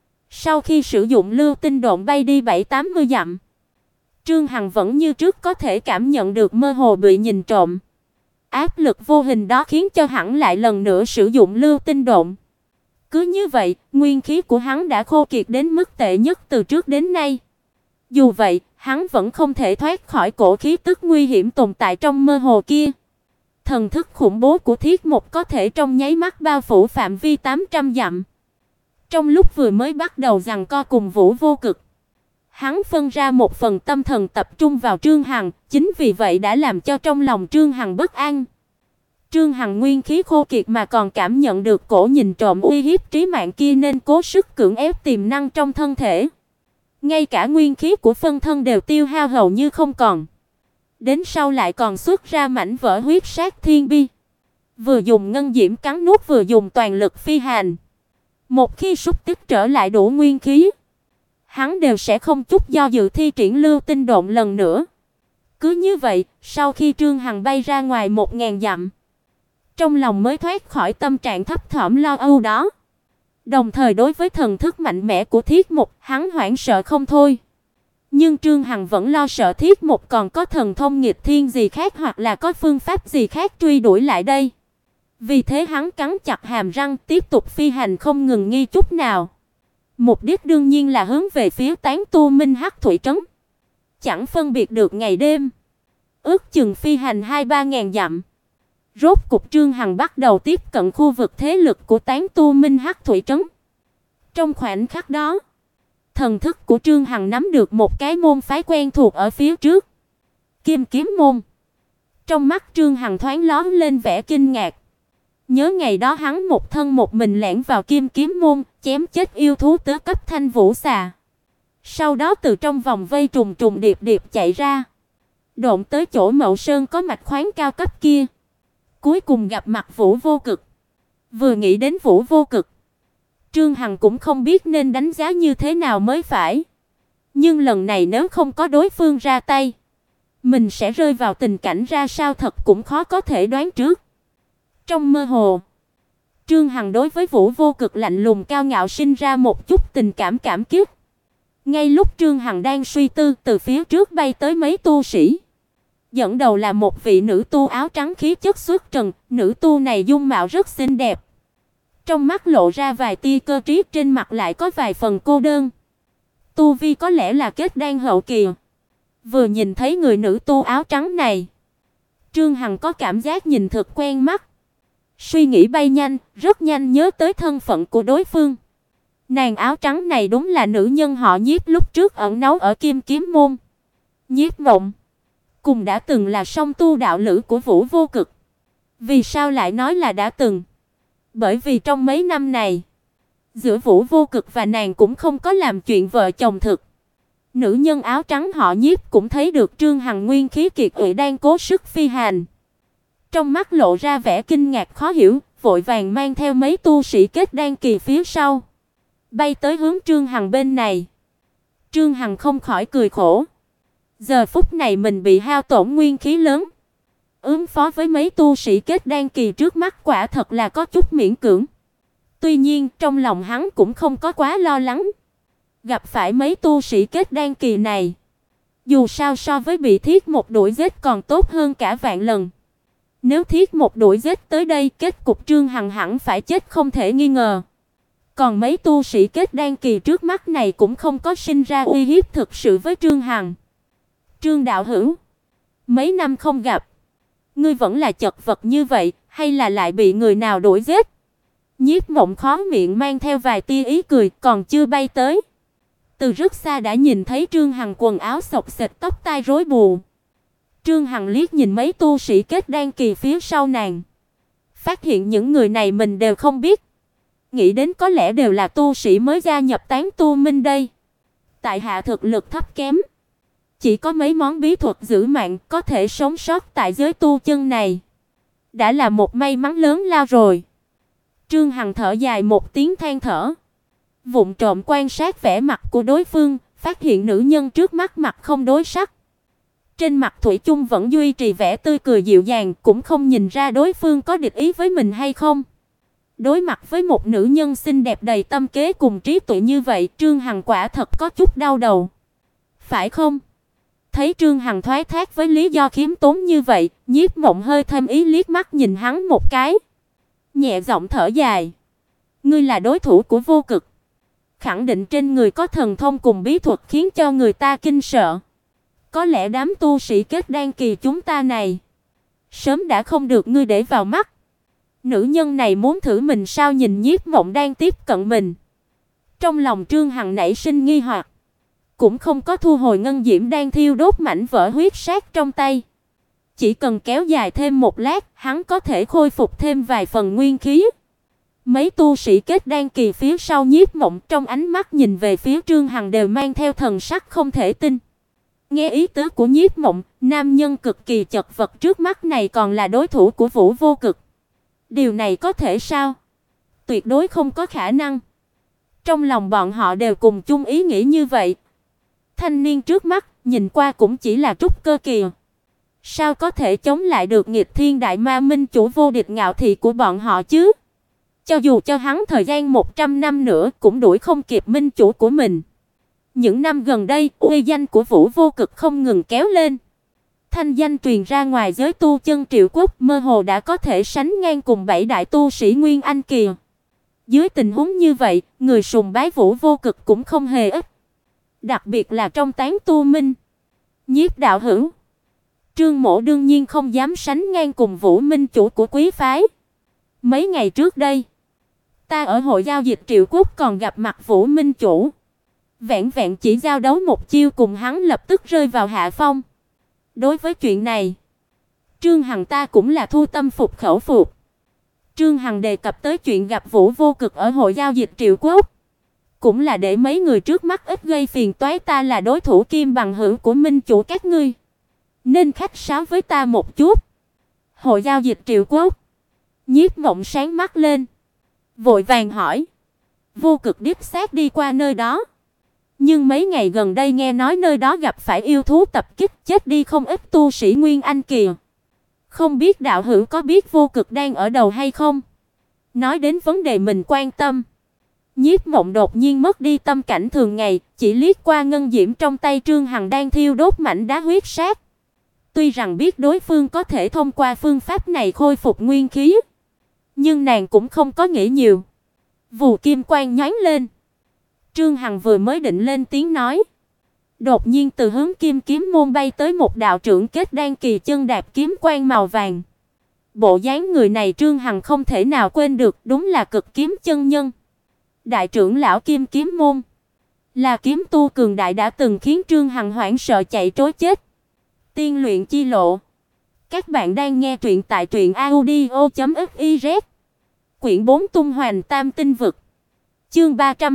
Sau khi sử dụng lưu tinh độn bay đi 70-80 dặm, Trương Hằng vẫn như trước có thể cảm nhận được mơ hồ bị nhìn trộm. Áp lực vô hình đó khiến cho hắn lại lần nữa sử dụng lưu tinh độn. Cứ như vậy, nguyên khí của hắn đã khô kiệt đến mức tệ nhất từ trước đến nay. Dù vậy, hắn vẫn không thể thoát khỏi cổ khí tức nguy hiểm tồn tại trong mơ hồ kia. Thần thức khủng bố của Thiết Mộc có thể trong nháy mắt bao phủ phạm vi 800 dặm. Trong lúc vừa mới bắt đầu giằng co cùng Vũ Vô Cực, hắn phân ra một phần tâm thần tập trung vào Trương Hằng, chính vì vậy đã làm cho trong lòng Trương Hằng bất an. Trương Hằng nguyên khí khô kiệt mà còn cảm nhận được cổ nhìn trộm uy hiếp trí mạng kia nên cố sức cưỡng ép tiềm năng trong thân thể. Ngay cả nguyên khí của phân thân đều tiêu hao hầu như không còn. Đến sau lại còn xuất ra mảnh vỡ huyết sát thiên bi. Vừa dùng ngân diễm cắn nuốt vừa dùng toàn lực phi hành. Một khi xúc tích trở lại đủ nguyên khí, hắn đều sẽ không chút do dự thi triển lưu tinh độn lần nữa. Cứ như vậy, sau khi Trương Hằng bay ra ngoài 1000 dặm, trong lòng mới thoát khỏi tâm trạng thấp thỏm lo âu đó. Đồng thời đối với thần thức mạnh mẽ của Thiết Mộc, hắn hoảng sợ không thôi. Nhưng Trương Hằng vẫn lo sợ Thiết Mộc còn có thần thông nghịch thiên gì khác hoặc là có phương pháp gì khác truy đuổi lại đây. Vì thế hắn cắn chặt hàm răng tiếp tục phi hành không ngừng nghỉ chút nào. Mục đích đương nhiên là hướng về phía Tán Tu Minh Hắc Thủy trấn. Chẳng phân biệt được ngày đêm, ước chừng phi hành 2-3 ngàn dặm. Rốt cục Trương Hằng bắt đầu tiếp cận khu vực thế lực của Tán Tu Minh Hắc Thủy trấn. Trong khoảnh khắc đó, thần thức của Trương Hằng nắm được một cái môn phái quen thuộc ở phía trước. Kim Kiếm môn. Trong mắt Trương Hằng thoáng lóe lên vẻ kinh ngạc. Nhớ ngày đó hắn một thân một mình lẻn vào Kim Kiếm môn, chém chết yêu thú tứ cấp Thanh Vũ xà. Sau đó từ trong vòng vây trùng trùng điệp điệp chạy ra, độn tới chỗ Mậu Sơn có mạch khoáng cao cấp kia. Cuối cùng gặp mặt Vũ Vô Cực. Vừa nghĩ đến Vũ Vô Cực, Trương Hằng cũng không biết nên đánh giá như thế nào mới phải. Nhưng lần này nếu không có đối phương ra tay, mình sẽ rơi vào tình cảnh ra sao thật cũng khó có thể đoán trước. Trong mơ hồ, Trương Hằng đối với Vũ Vô Cực lạnh lùng cao ngạo sinh ra một chút tình cảm cảm kích. Ngay lúc Trương Hằng đang suy tư, từ phía trước bay tới mấy tu sĩ. Dẫn đầu là một vị nữ tu áo trắng khí chất xuất trần, nữ tu này dung mạo rất xinh đẹp. Trong mắt lộ ra vài tia cơ trí, trên mặt lại có vài phần cô đơn. Tu vi có lẽ là kết đan hậu kỳ. Vừa nhìn thấy người nữ tu áo trắng này, Trương Hằng có cảm giác nhìn thật quen mắt. Suy nghĩ bay nhanh, rất nhanh nhớ tới thân phận của đối phương. Nàng áo trắng này đúng là nữ nhân họ Nhiếp lúc trước ẩn náu ở Kim Kiếm môn. Nhiếp Mộng, cùng đã từng là song tu đạo lữ của Vũ Vô Cực. Vì sao lại nói là đã từng? Bởi vì trong mấy năm này, giữa Vũ Vô Cực và nàng cũng không có làm chuyện vợ chồng thực. Nữ nhân áo trắng họ Nhiếp cũng thấy được Trương Hằng nguyên khí kiệt quệ đang cố sức phi hành. Trong mắt lộ ra vẻ kinh ngạc khó hiểu, vội vàng mang theo mấy tu sĩ kết đan kỳ phía sau, bay tới hướng Trương Hằng bên này. Trương Hằng không khỏi cười khổ. Giờ phút này mình bị hao tổn nguyên khí lớn, ứng phó với mấy tu sĩ kết đan kỳ trước mắt quả thật là có chút miễn cưỡng. Tuy nhiên, trong lòng hắn cũng không có quá lo lắng. Gặp phải mấy tu sĩ kết đan kỳ này, dù sao so với bị Thiết Mộc đuổi giết còn tốt hơn cả vạn lần. Nếu Thiết Mộc đuổi giết tới đây, kết cục Trương Hằng hẳn phải chết không thể nghi ngờ. Còn mấy tu sĩ kết đan kỳ trước mắt này cũng không có sinh ra uy hiếp thực sự với Trương Hằng. Trương đạo hữu, mấy năm không gặp, ngươi vẫn là chật vật như vậy, hay là lại bị người nào đuổi giết? Nhiếp Mộng khó miệng mang theo vài tia ý cười, còn chưa bay tới, từ rất xa đã nhìn thấy Trương Hằng quần áo xộc xệch, tóc tai rối bù. Trương Hằng liếc nhìn mấy tu sĩ kết đan kỳ phía sau nàng, phát hiện những người này mình đều không biết. Nghĩ đến có lẽ đều là tu sĩ mới gia nhập Tán Tu Minh đây. Tại hạ thực lực thấp kém, chỉ có mấy món bí thuật giữ mạng, có thể sống sót tại giới tu chân này, đã là một may mắn lớn lao rồi. Trương Hằng thở dài một tiếng than thở, vụng trộm quan sát vẻ mặt của đối phương, phát hiện nữ nhân trước mắt mặt không đối sắc. Trên mặt thủy chung vẫn duy trì vẻ tươi cười dịu dàng, cũng không nhìn ra đối phương có địch ý với mình hay không. Đối mặt với một nữ nhân xinh đẹp đầy tâm kế cùng trí tuệ như vậy, Trương Hằng quả thật có chút đau đầu. Phải không? Thấy Trương Hằng thoái thác với lý do khiêm tốn như vậy, Nhiếp Mộng hơi thêm ý liếc mắt nhìn hắn một cái. Nhẹ giọng thở dài. Ngươi là đối thủ của Vô Cực. Khẳng định trên người có thần thông cùng bí thuật khiến cho người ta kinh sợ. Có lẽ đám tu sĩ kết đan kỳ chúng ta này sớm đã không được ngươi để vào mắt. Nữ nhân này muốn thử mình sao? Nhìn Nhiếp Mộng đang tiếp cận mình, trong lòng Trương Hằng nảy sinh nghi hoặc, cũng không có thu hồi ngân diễm đang thiêu đốt mảnh vỡ huyết sát trong tay. Chỉ cần kéo dài thêm một lát, hắn có thể khôi phục thêm vài phần nguyên khí. Mấy tu sĩ kết đan kỳ phía sau Nhiếp Mộng trong ánh mắt nhìn về phía Trương Hằng đều mang theo thần sắc không thể tin. Nghe ý tứ của Nhiếp Mộng, nam nhân cực kỳ chật vật trước mắt này còn là đối thủ của Vũ Vô Cực. Điều này có thể sao? Tuyệt đối không có khả năng. Trong lòng bọn họ đều cùng chung ý nghĩ như vậy. Thanh niên trước mắt nhìn qua cũng chỉ là trúc cơ kỳ, sao có thể chống lại được nghịch thiên đại ma minh chủ vô địch ngạo thị của bọn họ chứ? Cho dù cho hắn thời gian 100 năm nữa cũng đuổi không kịp minh chủ của mình. Những năm gần đây, uy danh của Vũ Vô Cực không ngừng kéo lên. Thanh danh truyền ra ngoài giới tu chân Triệu Quốc, mơ hồ đã có thể sánh ngang cùng 7 đại tu sĩ Nguyên Anh kỳ. Dưới tình huống như vậy, người sùng bái Vũ Vô Cực cũng không hề ít. Đặc biệt là trong tán tu minh. Nhiếp đạo hữu, Trương Mỗ đương nhiên không dám sánh ngang cùng Vũ minh chủ của quý phái. Mấy ngày trước đây, ta ở hội giao dịch Triệu Quốc còn gặp mặt Vũ minh chủ. Vẹn vẹn chỉ giao đấu một chiêu cùng hắn lập tức rơi vào hạ phong. Đối với chuyện này, Trương Hằng ta cũng là thu tâm phục khẩu phục. Trương Hằng đề cập tới chuyện gặp Vũ Vô Cực ở hội giao dịch Triệu Quốc, cũng là để mấy người trước mắt ít gây phiền toái. Ta là đối thủ kim bằng hữu của minh chủ các ngươi, nên khách sáo với ta một chút. Hội giao dịch Triệu Quốc. Nhiếp Mộng sáng mắt lên, vội vàng hỏi. Vô Cực đích xác đi qua nơi đó, nhưng mấy ngày gần đây nghe nói nơi đó gặp phải yêu thú tập kích, chết đi không ít tu sĩ Nguyên Anh kỳ. Không biết đạo hữu có biết Vô Cực đang ở đâu hay không? Nói đến vấn đề mình quan tâm, Nhiếp Mộng đột nhiên mất đi tâm cảnh thường ngày, chỉ liếc qua ngân diễm trong tay Trương Hằng đang thiêu đốt mảnh đá huyết sát. Tuy rằng biết đối phương có thể thông qua phương pháp này khôi phục nguyên khí, nhưng nàng cũng không có nghĩ nhiều. Vù kim quang nhoáng lên. Trương Hằng vừa mới định lên tiếng nói, đột nhiên từ hướng Kim Kiếm môn bay tới một đạo trưởng kết đan kỳ chân đạp kiếm quang màu vàng. Bộ dáng người này Trương Hằng không thể nào quên được, đúng là Cực Kiếm chân nhân. Đại trưởng lão Kim Kiếm môn, là kiếm tu cường đại đã từng khiến Trương Hằng hoảng sợ chạy trối chết. Tiên luyện chi lộ. Các bạn đang nghe truyện tại truyệnaudio.fiz. Quyển 4 Tung Hoành Tam Tinh Vực. Chương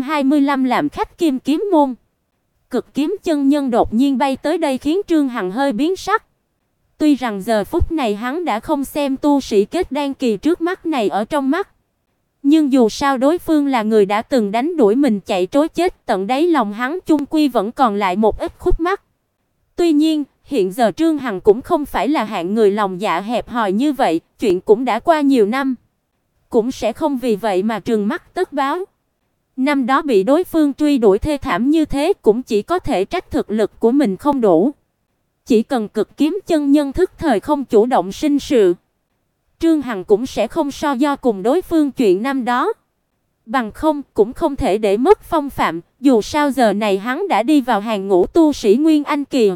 325 làm khách Kim Kiếm môn. Cực Kiếm chân nhân đột nhiên bay tới đây khiến Trương Hằng hơi biến sắc. Tuy rằng giờ phút này hắn đã không xem tu sĩ kết đan kỳ trước mắt này ở trong mắt, nhưng dù sao đối phương là người đã từng đánh đuổi mình chạy trối chết, tận đáy lòng hắn chung quy vẫn còn lại một ít khúc mắc. Tuy nhiên, hiện giờ Trương Hằng cũng không phải là hạng người lòng dạ hẹp hòi như vậy, chuyện cũng đã qua nhiều năm, cũng sẽ không vì vậy mà trừng mắt tất báo. Năm đó bị đối phương truy đuổi thê thảm như thế cũng chỉ có thể trách thực lực của mình không đủ. Chỉ cần Cực Kiếm chân nhân thức thời không chủ động sinh sự, Trương Hằng cũng sẽ không so do cùng đối phương chuyện năm đó. Bằng không cũng không thể để mất phong phạm, dù sao giờ này hắn đã đi vào hàng ngũ tu sĩ Nguyên Anh kỳ.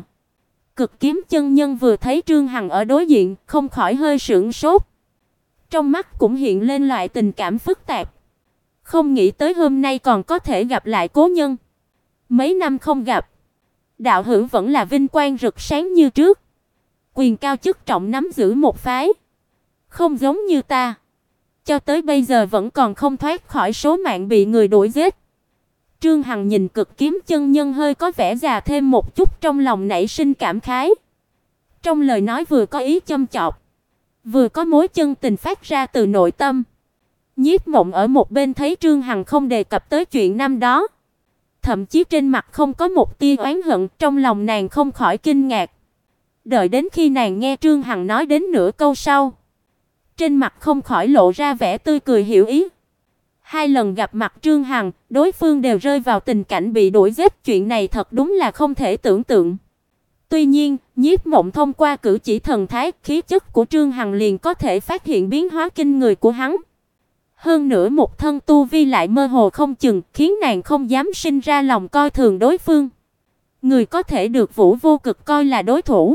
Cực Kiếm chân nhân vừa thấy Trương Hằng ở đối diện, không khỏi hơi sửng sốt. Trong mắt cũng hiện lên loại tình cảm phức tạp. Không nghĩ tới hôm nay còn có thể gặp lại cố nhân. Mấy năm không gặp, đạo hữu vẫn là vinh quang rực sáng như trước, quyền cao chức trọng nắm giữ một phái. Không giống như ta, cho tới bây giờ vẫn còn không thoát khỏi số mạng bị người đuổi giết. Trương Hằng nhìn Cực Kiếm chân nhân hơi có vẻ già thêm một chút, trong lòng nảy sinh cảm khái. Trong lời nói vừa có ý châm chọc, vừa có mối chân tình phát ra từ nội tâm. Nhiếp Mộng ở một bên thấy Trương Hằng không đề cập tới chuyện năm đó, thậm chí trên mặt không có một tia oán hận, trong lòng nàng không khỏi kinh ngạc. Đợi đến khi nàng nghe Trương Hằng nói đến nửa câu sau, trên mặt không khỏi lộ ra vẻ tươi cười hiểu ý. Hai lần gặp mặt Trương Hằng, đối phương đều rơi vào tình cảnh bị đuổi giết, chuyện này thật đúng là không thể tưởng tượng. Tuy nhiên, Nhiếp Mộng thông qua cử chỉ thần thái, khí chất của Trương Hằng liền có thể phát hiện biến hóa kinh người của hắn. Hơn nữa một thân tu vi lại mơ hồ không chừng, khiến nàng không dám sinh ra lòng coi thường đối phương. Người có thể được Vũ Vô Cực coi là đối thủ,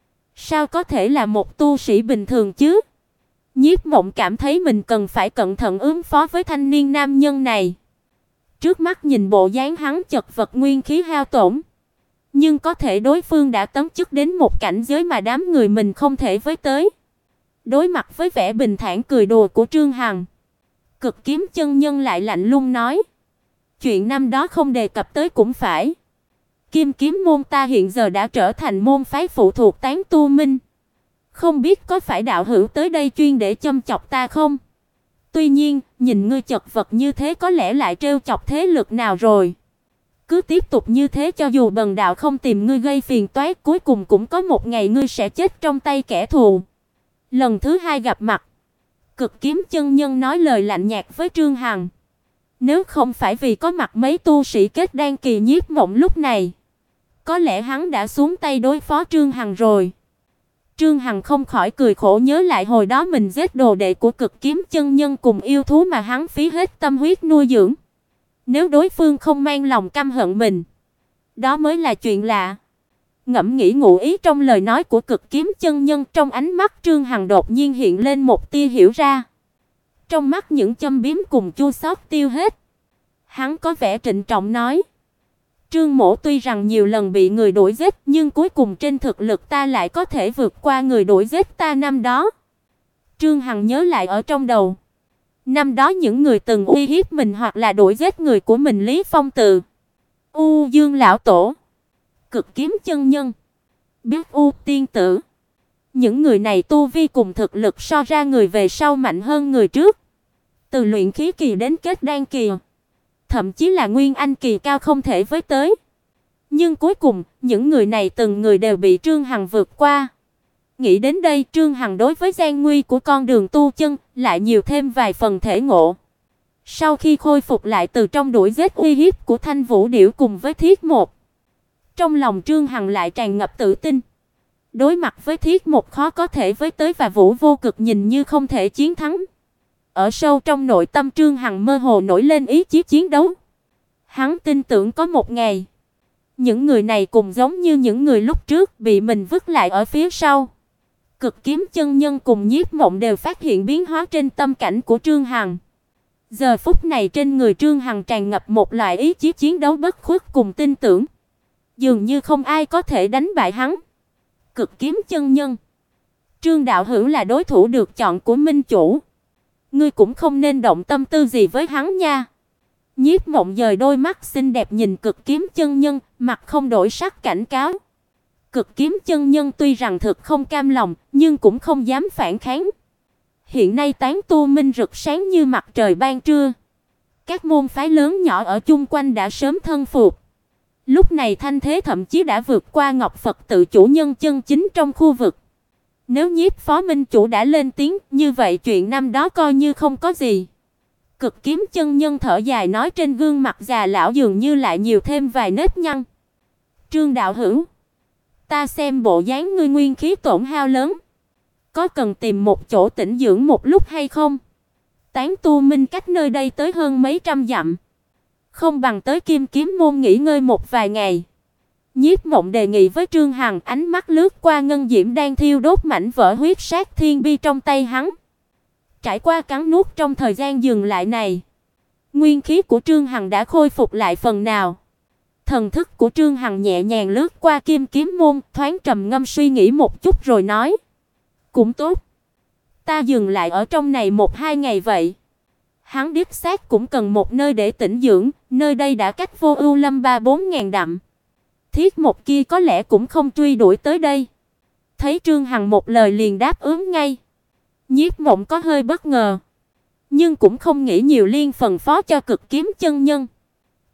sao có thể là một tu sĩ bình thường chứ? Nhiếp Mộng cảm thấy mình cần phải cẩn thận ứng phó với thanh niên nam nhân này. Trước mắt nhìn bộ dáng hắn chật vật, nguyên khí hao tổn, nhưng có thể đối phương đã tấn chức đến một cảnh giới mà đám người mình không thể với tới. Đối mặt với vẻ bình thản cười đùa của Trương Hằng, Cực Kiếm chân nhân lại lạnh lùng nói: "Chuyện năm đó không đề cập tới cũng phải. Kim Kiếm môn ta hiện giờ đã trở thành môn phái phụ thuộc Tán Tu Minh. Không biết có phải đạo hữu tới đây chuyên để châm chọc ta không? Tuy nhiên, nhìn ngươi chật vật như thế có lẽ lại trêu chọc thế lực nào rồi. Cứ tiếp tục như thế, cho dù bần đạo không tìm ngươi gây phiền toái, cuối cùng cũng có một ngày ngươi sẽ chết trong tay kẻ thù." Lần thứ hai gặp mặt, Cực Kiếm chân nhân nói lời lạnh nhạt với Trương Hằng. Nếu không phải vì có mặt mấy tu sĩ kết đan kỳ, Nhiếp Mộng lúc này có lẽ hắn đã xuống tay đối phó Trương Hằng rồi. Trương Hằng không khỏi cười khổ, nhớ lại hồi đó mình giết đồ đệ của Cực Kiếm chân nhân cùng yêu thú mà hắn phí hết tâm huyết nuôi dưỡng. Nếu đối phương không mang lòng căm hận mình, đó mới là chuyện lạ. Ngẫm nghĩ ngụ ý trong lời nói của Cực Kiếm chân nhân, trong ánh mắt Trương Hằng đột nhiên hiện lên một tia hiểu ra. Trong mắt những châm biếm cùng chua xót tiêu hết. Hắn có vẻ trịnh trọng nói: "Trương mỗ tuy rằng nhiều lần bị người đuổi giết, nhưng cuối cùng trên thực lực ta lại có thể vượt qua người đuổi giết ta năm đó." Trương Hằng nhớ lại ở trong đầu. Năm đó những người từng uy hiếp mình hoặc là đuổi giết người của mình, Lý Phong Từ, U Dương lão tổ, Cực Kiếm chân nhân, Biết U tiên tử, những người này tu vi cùng thực lực so ra người về sau mạnh hơn người trước. Từ luyện khí kỳ đến kết đan kỳ, thậm chí là nguyên anh kỳ cao không thể với tới. Nhưng cuối cùng, những người này từng người đều bị Trương Hằng vượt qua. Nghĩ đến đây, Trương Hằng đối với gian nguy của con đường tu chân lại nhiều thêm vài phần thể ngộ. Sau khi khôi phục lại từ trong đuổi giết uy hiếp của Thanh Vũ Điểu cùng với Thiết Một, trong lòng Trương Hằng lại tràn ngập tự tin. Đối mặt với Thiết Một khó có thể với tới và Vũ Vô Cực nhìn như không thể chiến thắng, ở sâu trong nội tâm Trương Hằng mơ hồ nổi lên ý chí chiến đấu. Hắn tin tưởng có một ngày, những người này cũng giống như những người lúc trước bị mình vứt lại ở phía sau. Cực Kiếm chân nhân cùng Nhiếp Mộng đều phát hiện biến hóa trên tâm cảnh của Trương Hằng. Giờ phút này trên người Trương Hằng tràn ngập một loại ý chí chiến đấu bất khuất cùng tin tưởng, dường như không ai có thể đánh bại hắn. Cực Kiếm chân nhân: "Trương đạo hữu là đối thủ được chọn của minh chủ, ngươi cũng không nên động tâm tư gì với hắn nha." Nhiếp Mộng dời đôi mắt xinh đẹp nhìn Cực Kiếm chân nhân, mặt không đổi sắc cảnh cáo. Cực Kiếm chân nhân tuy rằng thực không cam lòng, nhưng cũng không dám phản kháng. Hiện nay Tán Tu Minh rực sáng như mặt trời ban trưa. Các môn phái lớn nhỏ ở chung quanh đã sớm thân phục. Lúc này thanh thế thậm chí đã vượt qua Ngọc Phật tự chủ nhân chân chính trong khu vực. Nếu Nhiếp phó minh chủ đã lên tiếng, như vậy chuyện năm đó coi như không có gì. Cực Kiếm chân nhân thở dài nói, trên gương mặt già lão dường như lại nhiều thêm vài nếp nhăn. "Trương đạo hữu, ta xem bộ dáng ngươi nguyên khí tổn hao lớn, có cần tìm một chỗ tĩnh dưỡng một lúc hay không? Tán Tu Minh cách nơi đây tới hơn mấy trăm dặm, không bằng tới Kim Kiếm môn nghỉ ngơi một vài ngày." Nhiếp Mộng đề nghị với Trương Hằng, ánh mắt lướt qua ngân diễm đang thiêu đốt mảnh vỡ huyết sát thiên bi trong tay hắn. Trải qua cắn nuốt trong thời gian dừng lại này, nguyên khí của Trương Hằng đã khôi phục lại phần nào. Thần thức của Trương Hằng nhẹ nhàng lướt qua Kim Kiếm môn, thoáng trầm ngâm suy nghĩ một chút rồi nói: "Cũng tốt, ta dừng lại ở trong này 1-2 ngày vậy." Hắn đích xác cũng cần một nơi để tĩnh dưỡng, nơi đây đã cách Vô Ưu Lâm 3-4 ngàn dặm. Thiết Một kia có lẽ cũng không truy đuổi tới đây. Thấy Trương Hằng một lời liền đáp ứng ngay. Nhiếp Mộng có hơi bất ngờ, nhưng cũng không nghĩ nhiều, liên phần phó cho Cực Kiếm chân nhân.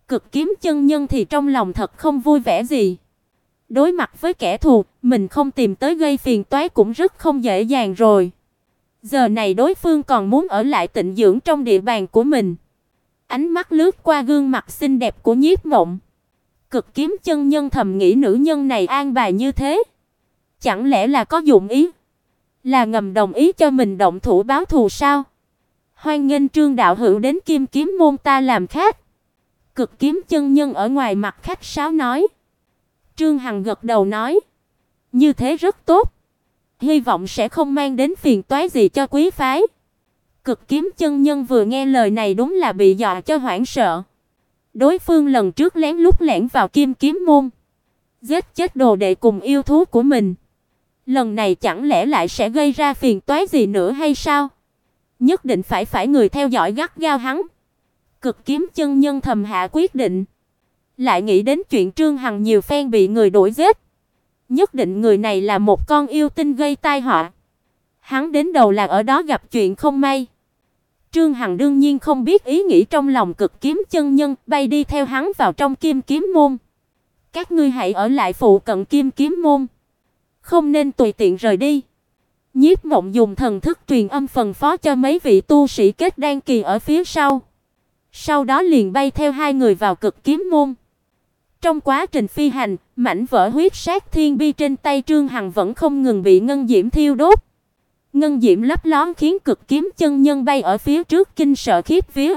Cực Kiếm chân nhân thì trong lòng thật không vui vẻ gì. Đối mặt với kẻ thù, mình không tìm tới gây phiền toái cũng rất không dễ dàng rồi. Giờ này đối phương còn muốn ở lại tịnh dưỡng trong địa bàn của mình. Ánh mắt lướt qua gương mặt xinh đẹp của Nhiếp Mộng. Cực Kiếm chân nhân thầm nghĩ nữ nhân này an bài như thế, chẳng lẽ là có dụng ý, là ngầm đồng ý cho mình động thủ báo thù sao? Hoan nghênh Trương đạo hữu đến Kim Kiếm môn ta làm khách. Cực Kiếm chân nhân ở ngoài mặt khách sáo nói. Trương Hằng gật đầu nói, như thế rất tốt, hy vọng sẽ không mang đến phiền toái gì cho quý phái. Cực Kiếm chân nhân vừa nghe lời này đúng là bị dọa cho hoảng sợ. Đối phương lần trước lén lút lẻn vào Kim Kiếm môn, giết chết đồ đệ cùng yêu thú của mình. Lần này chẳng lẽ lại sẽ gây ra phiền toái gì nữa hay sao? Nhất định phải người theo dõi gắt gao hắn. Cực Kiếm chân nhân thầm hạ quyết định, lại nghĩ đến chuyện Trương Hằng nhiều phen bị người đuổi giết. Nhất định người này là một con yêu tinh gây tai họa. Hắn đến đầu là ở đó gặp chuyện không may. Trương Hằng đương nhiên không biết ý nghĩ trong lòng Cực Kiếm chân nhân, bay đi theo hắn vào trong Kim Kiếm môn. Các ngươi hãy ở lại phụ cận Kim Kiếm môn, không nên tùy tiện rời đi. Nhiếp Mộng dùng thần thức truyền âm phân phó cho mấy vị tu sĩ kết đan kỳ ở phía sau. Sau đó liền bay theo hai người vào Cực Kiếm môn. Trong quá trình phi hành, mảnh vỡ huyết sát thiên bi trên tay Trương Hằng vẫn không ngừng bị ngân diễm thiêu đốt. Ngân diễm lấp lón khiến Cực Kiếm chân nhân bay ở phía trước kinh sợ khiếp vía.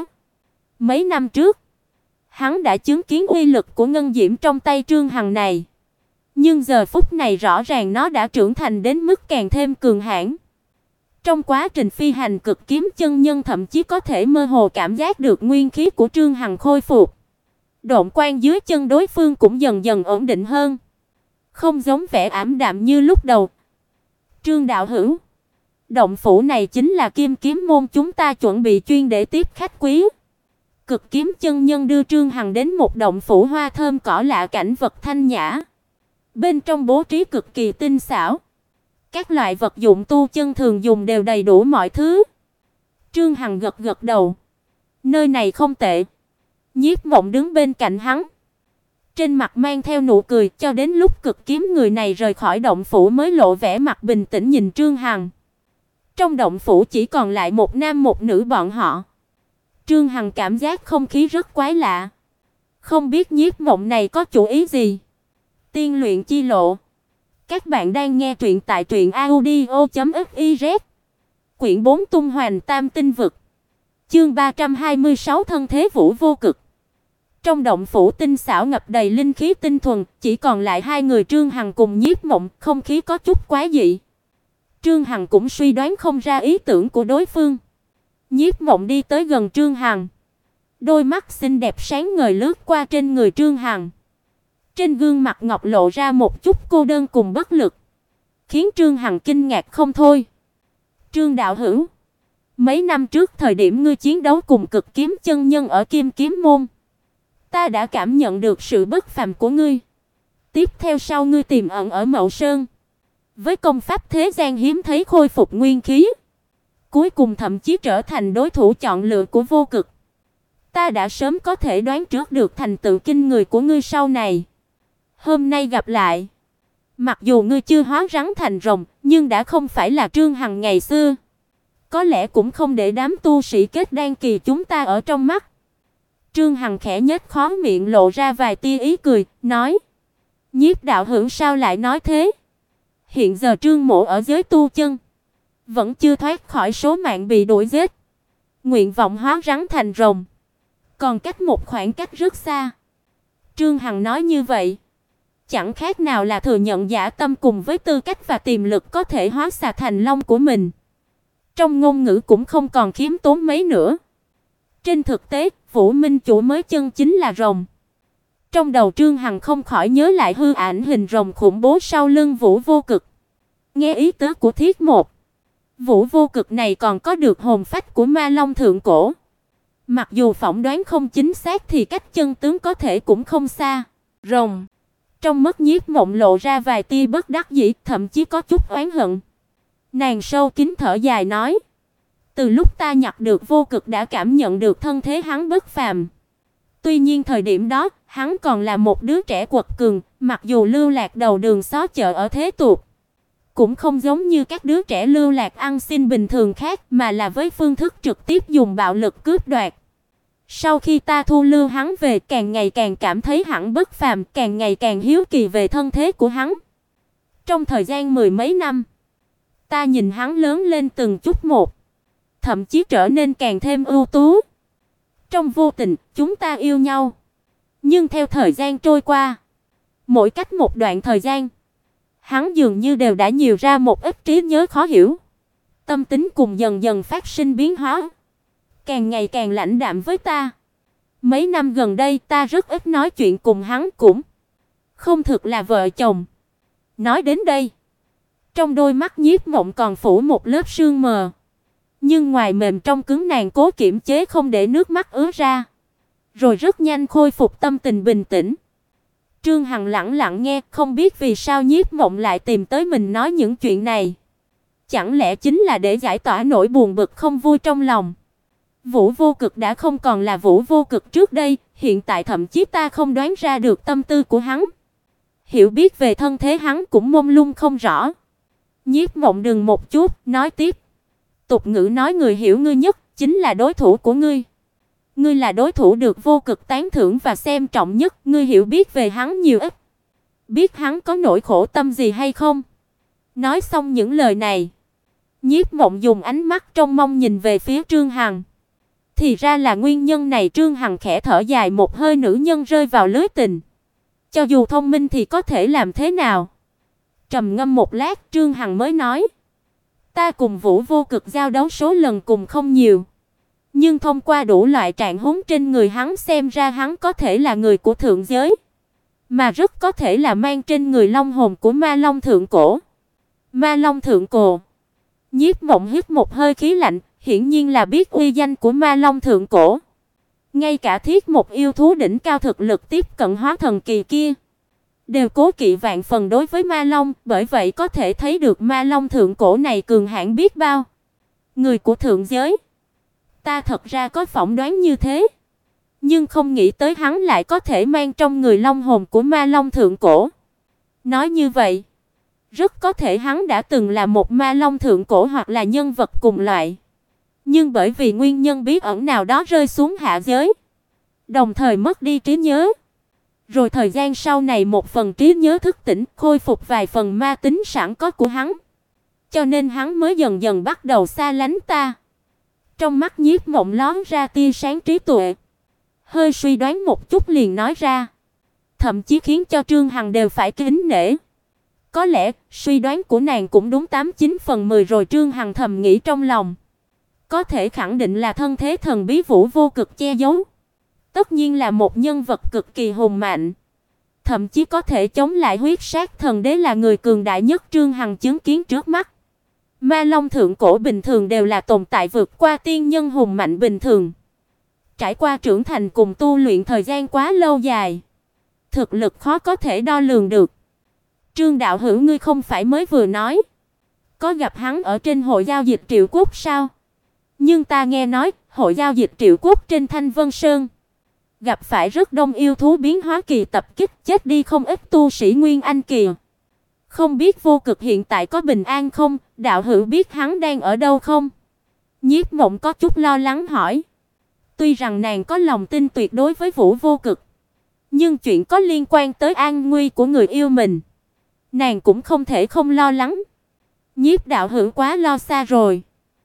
Mấy năm trước, hắn đã chứng kiến uy lực của ngân diễm trong tay Trương Hằng này, nhưng giờ phút này rõ ràng nó đã trưởng thành đến mức càng thêm cường hãn. Trong quá trình phi hành, Cực Kiếm chân nhân thậm chí có thể mơ hồ cảm giác được nguyên khí của Trương Hằng khôi phục. Độn quang dưới chân đối phương cũng dần dần ổn định hơn, không giống vẻ ảm đạm như lúc đầu. Trương đạo hữu, động phủ này chính là Kim Kiếm môn chúng ta chuẩn bị chuyên để tiếp khách quý. Cực Kiếm chân nhân đưa Trương Hằng đến một động phủ hoa thơm cỏ lạ, cảnh vật thanh nhã. Bên trong bố trí cực kỳ tinh xảo. Các loại vật dụng tu chân thường dùng đều đầy đủ mọi thứ. Trương Hằng gật gật đầu. Nơi này không tệ. Nhiếp Mộng đứng bên cạnh hắn, trên mặt mang theo nụ cười, cho đến lúc Cực Kiếm người này rời khỏi động phủ mới lộ vẻ mặt bình tĩnh nhìn Trương Hằng. Trong động phủ chỉ còn lại một nam một nữ bọn họ. Trương Hằng cảm giác không khí rất quái lạ. Không biết Nhiếp Mộng này có chủ ý gì. Tiên luyện chi lộ. Các bạn đang nghe truyện tại truyệnaudio.fiz. Quyển 4 Tung Hoành Tam Tinh Vực. Chương 326 Thân thế Vũ Vô Cực. Trong động phủ tinh xảo ngập đầy linh khí tinh thuần, chỉ còn lại hai người Trương Hằng cùng Nhiếp Mộng, không khí có chút quái dị. Trương Hằng cũng suy đoán không ra ý tưởng của đối phương. Nhiếp Mộng đi tới gần Trương Hằng, đôi mắt xinh đẹp sáng ngời lướt qua trên người Trương Hằng. Trên gương mặt ngọc lộ ra một chút cô đơn cùng bất lực, khiến Trương Hằng kinh ngạc không thôi. Trương đạo hữu, mấy năm trước thời điểm ngươi chiến đấu cùng Cực Kiếm chân nhân ở Kim Kiếm môn, ta đã cảm nhận được sự bất phàm của ngươi. Tiếp theo sau ngươi tiềm ẩn ở Mậu Sơn, với công pháp thế gian hiếm thấy khôi phục nguyên khí, cuối cùng thậm chí trở thành đối thủ chọn lựa của Vô Cực. Ta đã sớm có thể đoán trước được thành tựu kinh người của ngươi sau này. Hôm nay gặp lại, mặc dù ngươi chưa hóa rắn thành rồng, nhưng đã không phải là Trương Hằng ngày xưa. Có lẽ cũng không để đám tu sĩ kết đan kỳ chúng ta ở trong mắt. Trương Hằng khẽ nhếch khóe miệng lộ ra vài tia ý cười, nói: Nhiếp đạo hữu sao lại nói thế? Hiện giờ Trương mộ ở giới tu chân, vẫn chưa thoát khỏi số mạng bị đuổi giết. Nguyện vọng hóa rắn thành rồng còn cách một khoảng cách rất xa. Trương Hằng nói như vậy, chẳng khác nào là thừa nhận dã tâm cùng với tư cách và tiềm lực có thể hóa xà thành long của mình. Trong ngôn ngữ cũng không còn khiêm tốn mấy nữa. Trên thực tế, Vũ Minh chủ mới chân chính là rồng. Trong đầu Trương Hằng không khỏi nhớ lại hư ảnh hình rồng khủng bố sau lưng Vũ Vô Cực. Nghe ý tứ của Thiết Một, Vũ Vô Cực này còn có được hồn phách của Ma Long thượng cổ. Mặc dù phỏng đoán không chính xác thì cách chân tướng có thể cũng không xa. Rồng. Trong mắt Nhiếp Mộng lộ ra vài tia bất đắc dĩ, thậm chí có chút oán hận. Nàng sâu kín thở dài nói: Từ lúc ta nhặt được Vô Cực đã cảm nhận được thân thế hắn bất phàm. Tuy nhiên thời điểm đó, hắn còn là một đứa trẻ quật cường, mặc dù lưu lạc đầu đường xó chợ ở thế tục, cũng không giống như các đứa trẻ lưu lạc ăn xin bình thường khác, mà là với phương thức trực tiếp dùng bạo lực cướp đoạt. Sau khi ta thu lưu hắn về, càng ngày càng cảm thấy hắn bất phàm, càng ngày càng hiếu kỳ về thân thế của hắn. Trong thời gian mười mấy năm, ta nhìn hắn lớn lên từng chút một, thậm chí trở nên càng thêm ưu tú. Trong vô tình, chúng ta yêu nhau. Nhưng theo thời gian trôi qua, mỗi cách một đoạn thời gian, hắn dường như đều đã nhiều ra một ít trí nhớ khó hiểu. Tâm tính cùng dần dần phát sinh biến hóa, càng ngày càng lãnh đạm với ta. Mấy năm gần đây ta rất ít nói chuyện cùng hắn, cũng không thực là vợ chồng. Nói đến đây, trong đôi mắt Nhiếp Mộng còn phủ một lớp sương mờ, nhưng ngoài mềm trong cứng, nàng cố kiềm chế không để nước mắt ứa ra, rồi rất nhanh khôi phục tâm tình bình tĩnh. Trương Hằng lặng lặng nghe, không biết vì sao Nhiếp Mộng lại tìm tới mình nói những chuyện này. Chẳng lẽ chính là để giải tỏa nỗi buồn bực không vui trong lòng? Vũ Vô Cực đã không còn là Vũ Vô Cực trước đây, hiện tại thậm chí ta không đoán ra được tâm tư của hắn. Hiểu biết về thân thế hắn cũng mông lung không rõ. Nhiếp Mộng đừng một chút, nói tiếp. Tục ngữ nói người hiểu ngươi nhất chính là đối thủ của ngươi. Ngươi là đối thủ được Vô Cực tán thưởng và xem trọng nhất, ngươi hiểu biết về hắn nhiều ít? Biết hắn có nỗi khổ tâm gì hay không? Nói xong những lời này, Nhiếp Mộng dùng ánh mắt trông mong nhìn về phía Trương Hằng. Thì ra là nguyên nhân này. Trương Hằng khẽ thở dài một hơi, nữ nhân rơi vào lưới tình, cho dù thông minh thì có thể làm thế nào? Trầm ngâm một lát, Trương Hằng mới nói: ta cùng Vũ Vô Cực giao đấu số lần cùng không nhiều, nhưng thông qua đủ loại trạng huống trên người hắn xem ra hắn có thể là người của thượng giới, mà rất có thể là mang trên người long hồn của Ma Long thượng cổ. Ma Long thượng cổ? Nhiếp Mộng hít một hơi khí lạnh, hiển nhiên là biết uy danh của Ma Long thượng cổ. Ngay cả thiết một yêu thú đỉnh cao thực lực tiếp cận hóa thần kỳ kia đều cố kỵ vạn phần đối với Ma Long, bởi vậy có thể thấy được Ma Long thượng cổ này cường hãn biết bao. Người của thượng giới? Ta thật ra có phỏng đoán như thế, nhưng không nghĩ tới hắn lại có thể mang trong người long hồn của Ma Long thượng cổ. Nói như vậy, rất có thể hắn đã từng là một Ma Long thượng cổ hoặc là nhân vật cùng loại, nhưng bởi vì nguyên nhân bí ẩn nào đó rơi xuống hạ giới, đồng thời mất đi trí nhớ. Rồi thời gian sau này một phần trí nhớ thức tỉnh, khôi phục vài phần ma tính sẵn có của hắn, cho nên hắn mới dần dần bắt đầu xa lánh ta. Trong mắt Nhiếp Mộng lóe ra tia sáng trí tuệ, hơi suy đoán một chút liền nói ra, thậm chí khiến cho Trương Hằng đều phải kính nể. Có lẽ suy đoán của nàng cũng đúng 89/10 rồi. Trương Hằng thầm nghĩ trong lòng, có thể khẳng định là thân thế thần bí Vũ Vô Cực che giấu, tất nhiên là một nhân vật cực kỳ hùng mạnh, thậm chí có thể chống lại huyết sát thần đế, là người cường đại nhất Trương Hằng chứng kiến trước mắt. Ma Long thượng cổ bình thường đều là tồn tại vượt qua tiên nhân hùng mạnh bình thường, trải qua trưởng thành cùng tu luyện thời gian quá lâu dài, thực lực khó có thể đo lường được. Trương đạo hữu, ngươi không phải mới vừa nói có gặp hắn ở trên hội giao dịch Triệu Quốc sao? Nhưng ta nghe nói hội giao dịch Triệu Quốc trên Thanh Vân Sơn gặp phải rất đông yêu thú biến hóa kỳ tập kích, chết đi không ít tu sĩ Nguyên Anh kỳ. Không biết Vô Cực hiện tại có bình an không? Đạo hữu biết hắn đang ở đâu không? Nhiếp Mộng có chút lo lắng hỏi. Tuy rằng nàng có lòng tin tuyệt đối với Vũ Vô Cực, nhưng chuyện có liên quan tới an nguy của người yêu mình, nàng cũng không thể không lo lắng. Nhiếp đạo hữu quá lo xa rồi.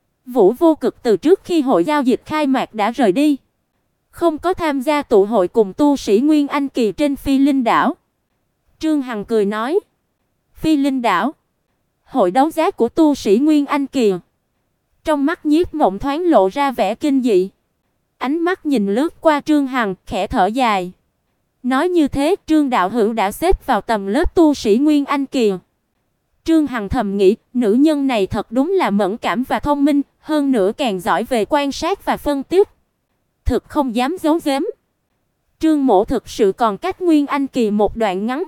Vũ Vô Cực từ trước khi hội giao dịch khai mạc đã rời đi, không có tham gia tụ hội cùng tu sĩ Nguyên Anh kỳ trên Phi Linh đảo. Trương Hằng cười nói, Phi Linh đảo? Hội đấu giá của tu sĩ Nguyên Anh kỳ? Trong mắt Nhiếp Mộng thoáng lộ ra vẻ kinh dị, ánh mắt nhìn lướt qua Trương Hằng, khẽ thở dài. Nói như thế, Trương đạo hữu đã xếp vào tầm lớp tu sĩ Nguyên Anh kỳ. Trương Hằng thầm nghĩ, nữ nhân này thật đúng là mẫn cảm và thông minh, hơn nữa càng giỏi về quan sát và phân tích. Thực không dám giấu giếm, Trương mỗ thực sự còn cách Nguyên Anh kỳ một đoạn ngắn.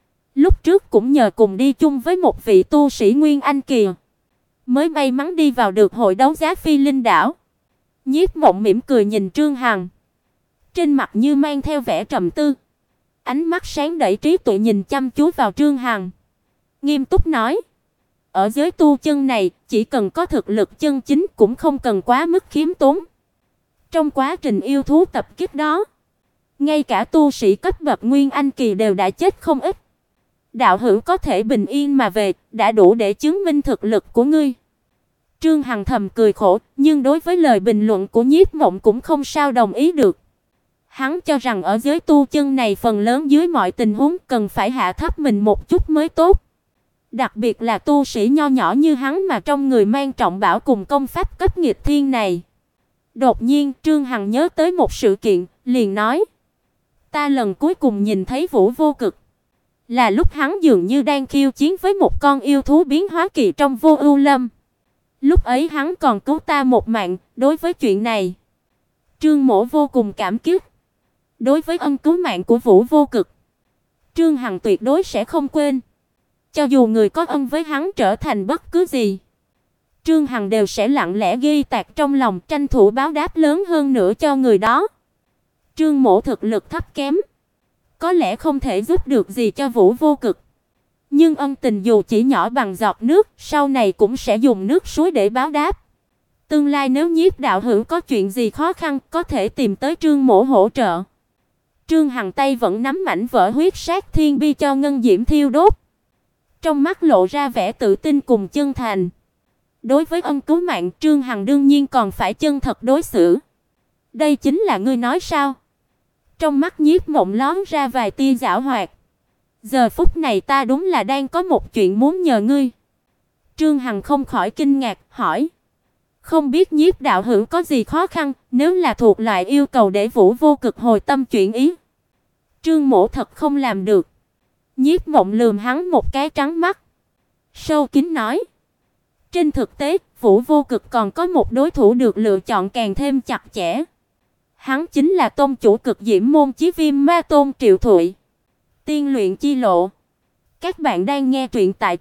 Lúc trước cũng nhờ cùng đi chung với một vị tu sĩ Nguyên Anh kỳ, mới may mắn đi vào được hội đấu giá Phi Linh đảo. Nhiếp Mộng mỉm cười nhìn Trương Hằng. trên mặt như mang theo vẻ trầm tư, ánh mắt sáng đầy trí tuệ nhìn chăm chú vào Trương Hằng, nghiêm túc nói: "Ở giới tu chân này, chỉ cần có thực lực chân chính cũng không cần quá mức khiêm tốn. Trong quá trình yêu thú tập kích đó, ngay cả tu sĩ cấp bậc Nguyên Anh kỳ đều đã chết không ít. Đạo hữu có thể bình yên mà về, đã đủ để chứng minh thực lực của ngươi." Trương Hằng thầm cười khổ, nhưng đối với lời bình luận của Nhiếp Mộng cũng không sao đồng ý được. Hắn cho rằng ở giới tu chân này phần lớn dưới mọi tình huống cần phải hạ thấp mình một chút mới tốt. Đặc biệt là tu sĩ nho nhỏ như hắn mà trong người mang trọng bảo cùng công pháp cấp nghịch thiên này. Đột nhiên, Trương Hằng nhớ tới một sự kiện, liền nói: "Ta lần cuối cùng nhìn thấy Vũ Vô Cực là lúc hắn dường như đang khiêu chiến với một con yêu thú biến hóa kỳ trong Vô Ưu Lâm. Lúc ấy hắn còn cứu ta một mạng, đối với chuyện này, Trương mỗ vô cùng cảm kích. Đối với ân cứu mạng của Vũ Vô Cực, Trương Hằng tuyệt đối sẽ không quên. Cho dù người có ân với hắn trở thành bất cứ gì, Trương Hằng đều sẽ lặng lẽ ghi tạc trong lòng, tranh thủ báo đáp lớn hơn nữa cho người đó. Trương mỗ thực lực thấp kém, có lẽ không thể giúp được gì cho Vũ Vô Cực, nhưng ân tình dù chỉ nhỏ bằng giọt nước, sau này cũng sẽ dùng nước suối để báo đáp. Tương lai nếu Nhiếp đạo hữu có chuyện gì khó khăn, có thể tìm tới Trương mỗ hỗ trợ." Trương Hằng tay vẫn nắm mảnh vỡ huyết sát thiên bi cho ngân diễm thiêu đốt, trong mắt lộ ra vẻ tự tin cùng chân thành. Đối với ân cứu mạng, Trương Hằng đương nhiên còn phải chân thật đối xử. "Đây chính là ngươi nói sao?" Trong mắt Nhiếp Mộng lóe ra vài tia giảo hoạt. "Giờ phút này ta đúng là đang có một chuyện muốn nhờ ngươi." Trương Hằng không khỏi kinh ngạc, hỏi: "Không biết Nhiếp đạo hữu có gì khó khăn, nếu là thuộc loại yêu cầu để Vũ Vô Cực hồi tâm chuyển ý, Trương mỗ thật không làm được." Nhiếp Mộng lườm hắn một cái trắng mắt, sâu kín nói: "Trên thực tế, Vũ Vô Cực còn có một đối thủ được lựa chọn càng thêm chặt chẽ. Hắn chính là tông chủ Cực Diễm môn Chí Viêm Ma Tôn Triệu Thụy. Tiên luyện chi lộ." Các bạn đang nghe truyện tại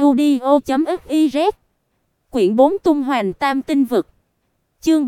truyệnaudio.fiz. Quyển 4 Tung Hoành Tam Tinh Vực. Chương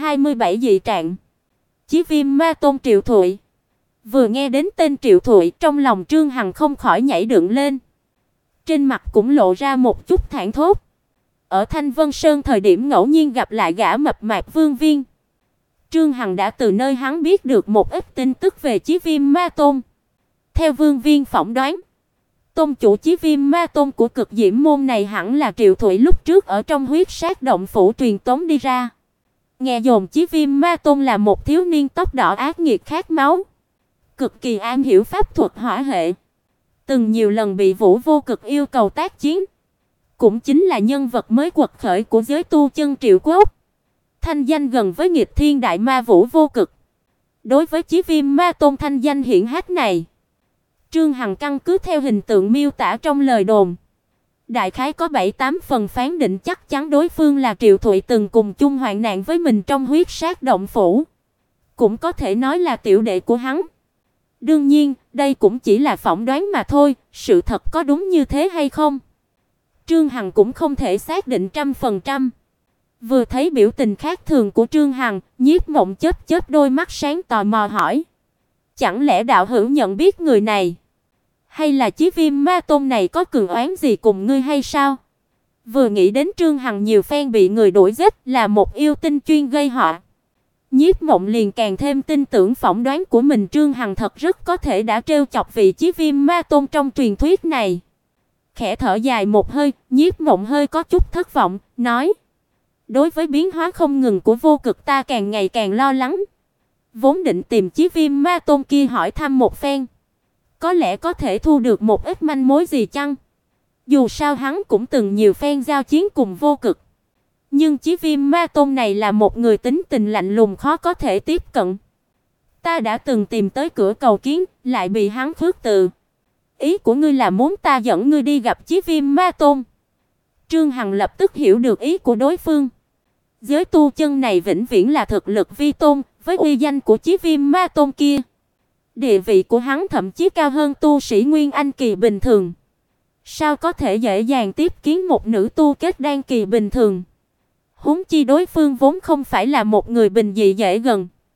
327 dị trạng. Chí Viêm Ma Tôn Triệu Thụy. Vừa nghe đến tên Triệu Thụy, trong lòng Trương Hằng không khỏi nhảy dựng lên. Trên mặt cũng lộ ra một chút thảng thốt. Ở Thanh Vân Sơn thời điểm ngẫu nhiên gặp lại gã mập mạp Vương Viên, Trương Hằng đã từ nơi hắn biết được một ít tin tức về Chí Viêm Ma Tôn. Theo Vương Viên phỏng đoán, tôn chủ Chí Viêm Ma Tôn của Cực Diễm môn này hẳn là Triệu Thụy lúc trước ở trong huyết sát động phủ truyền tống đi ra. Nghe đồn Chí Viêm Ma Tôn là một thiếu niên tóc đỏ ác nghiệt khát máu, cực kỳ am hiểu pháp thuật hỏa hệ, từng nhiều lần bị Vũ Vô Cực yêu cầu tác chiến, cũng chính là nhân vật mới quật khởi của giới tu chân Triệu Quốc, thanh danh gần với nghịch thiên đại ma Vũ Vô Cực. Đối với Chí Viêm Ma Tôn thanh danh hiển hách này, Trương Hằng căn cứ theo hình tượng miêu tả trong lời đồn, đại khái có 7-8 phần phán định chắc chắn đối phương là Triệu Thụy từng cùng chung hoạn nạn với mình trong huyết sát động phủ, cũng có thể nói là tiểu đệ của hắn. Đương nhiên, đây cũng chỉ là phỏng đoán mà thôi, sự thật có đúng như thế hay không, Trương Hằng cũng không thể xác định 100%. Vừa thấy biểu tình khác thường của Trương Hằng, Nhiếp Mộng chớp chớp đôi mắt sáng tò mò hỏi: "Chẳng lẽ đạo hữu nhận biết người này? Hay là Chí Viêm Ma Tôn này có cừu oán gì cùng ngươi hay sao?" Vừa nghĩ đến Trương Hằng nhiều phen bị người đuổi giết, là một yêu tinh chuyên gây họa, Nhiếp Mộng liền càng thêm tin tưởng phỏng đoán của mình. Trương Hằng thật rất có thể đã trêu chọc vị Chí Viêm Ma Tôn trong truyền thuyết này. Khẽ thở dài một hơi, Nhiếp Mộng hơi có chút thất vọng, nói: "Đối với biến hóa không ngừng của Vô Cực ta càng ngày càng lo lắng. Vốn định tìm Chí Viêm Ma Tôn kia hỏi thăm một phen, có lẽ có thể thu được một ít manh mối gì chăng? Dù sao hắn cũng từng nhiều phen giao chiến cùng Vô Cực. Nhưng Chí Viêm Ma Tôn này là một người tính tình lạnh lùng khó có thể tiếp cận. Ta đã từng tìm tới cửa cầu kiến, lại bị hắn khước từ. Ý của ngươi là muốn ta dẫn ngươi đi gặp Chí Viêm Ma Tôn?" Trương Hằng lập tức hiểu được ý của đối phương. Giới tu chân này vĩnh viễn là thực lực vi tôn, với uy danh của Chí Viêm Ma Tôn kia, địa vị của hắn thậm chí cao hơn tu sĩ Nguyên Anh kỳ bình thường. Sao có thể dễ dàng tiếp kiến một nữ tu kết đan kỳ bình thường? Huống chi đối phương vốn không phải là một người bình dị dễ gần.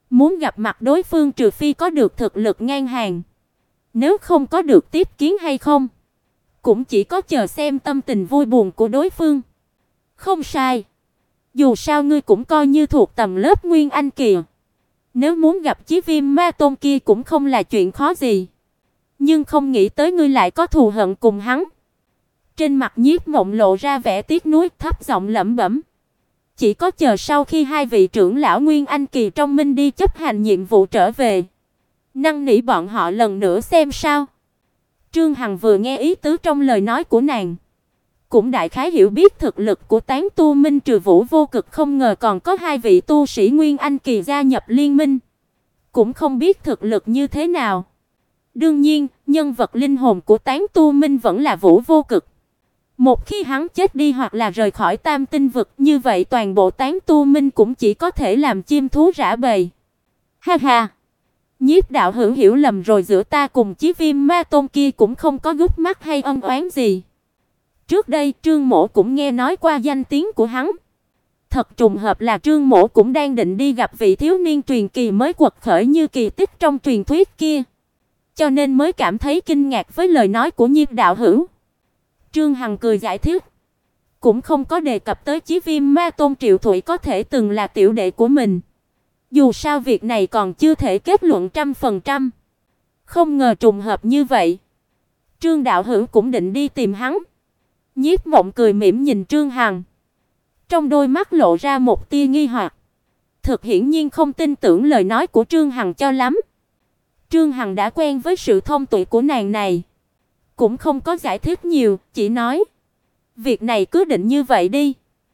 Muốn gặp mặt đối phương trừ phi có được thực lực ngang hàng. Nếu không có được tiếp kiến hay không, cũng chỉ có chờ xem tâm tình vui buồn của đối phương. Không sai. Dù sao ngươi cũng coi như thuộc tầm lớp Nguyên Anh kìa. Nếu muốn gặp Chí Viêm Ma Tôn kia cũng không là chuyện khó gì. Nhưng không nghĩ tới ngươi lại có thù hận cùng hắn. Trên mặt Nhiếp Mộng lộ ra vẻ tiếc nuối, thấp giọng lẩm bẩm. Chỉ có chờ sau khi hai vị trưởng lão Nguyên Anh kỳ trong Minh đi chấp hành nhiệm vụ trở về, năn nỉ bọn họ lần nữa xem sao. Trương Hằng vừa nghe ý tứ trong lời nói của nàng, cũng đại khái hiểu biết thực lực của Tán Tu Minh trừ Vũ Vô Cực, không ngờ còn có hai vị tu sĩ Nguyên Anh kỳ gia nhập liên minh, cũng không biết thực lực như thế nào. Đương nhiên, nhân vật linh hồn của Tán Tu Minh vẫn là Vũ Vô Cực. Một khi hắn chết đi hoặc là rời khỏi Tam Tinh vực, như vậy toàn bộ Tán Tu Minh cũng chỉ có thể làm chim thú rã bầy. Ha ha. Nhiếp đạo hữu hiểu lầm rồi, giữa ta cùng Chí Viêm Ma Tôn kia cũng không có gút mắt hay ân oán gì. Trước đây Trương Mỗ cũng nghe nói qua danh tiếng của hắn. Thật trùng hợp là Trương Mỗ cũng đang định đi gặp vị thiếu niên truyền kỳ mới quật khởi như kỳ tích trong truyền thuyết kia, cho nên mới cảm thấy kinh ngạc với lời nói của Nhiếp đạo hữu. Trương Hằng cười giải thích, cũng không có đề cập tới Chí Viêm Ma Tôn Triệu Thụy có thể từng là tiểu đệ của mình. Dù sao việc này còn chưa thể kết luận 100%. Không ngờ trùng hợp như vậy. Trương đạo hữu cũng định đi tìm hắn. Nhiếp Mộng cười mỉm nhìn Trương Hằng, trong đôi mắt lộ ra một tia nghi hoặc. Thực hiển nhiên không tin tưởng lời nói của Trương Hằng cho lắm. Trương Hằng đã quen với sự thông tuệ của nàng này, cũng không có giải thích nhiều, chỉ nói: "Việc này cứ định như vậy đi.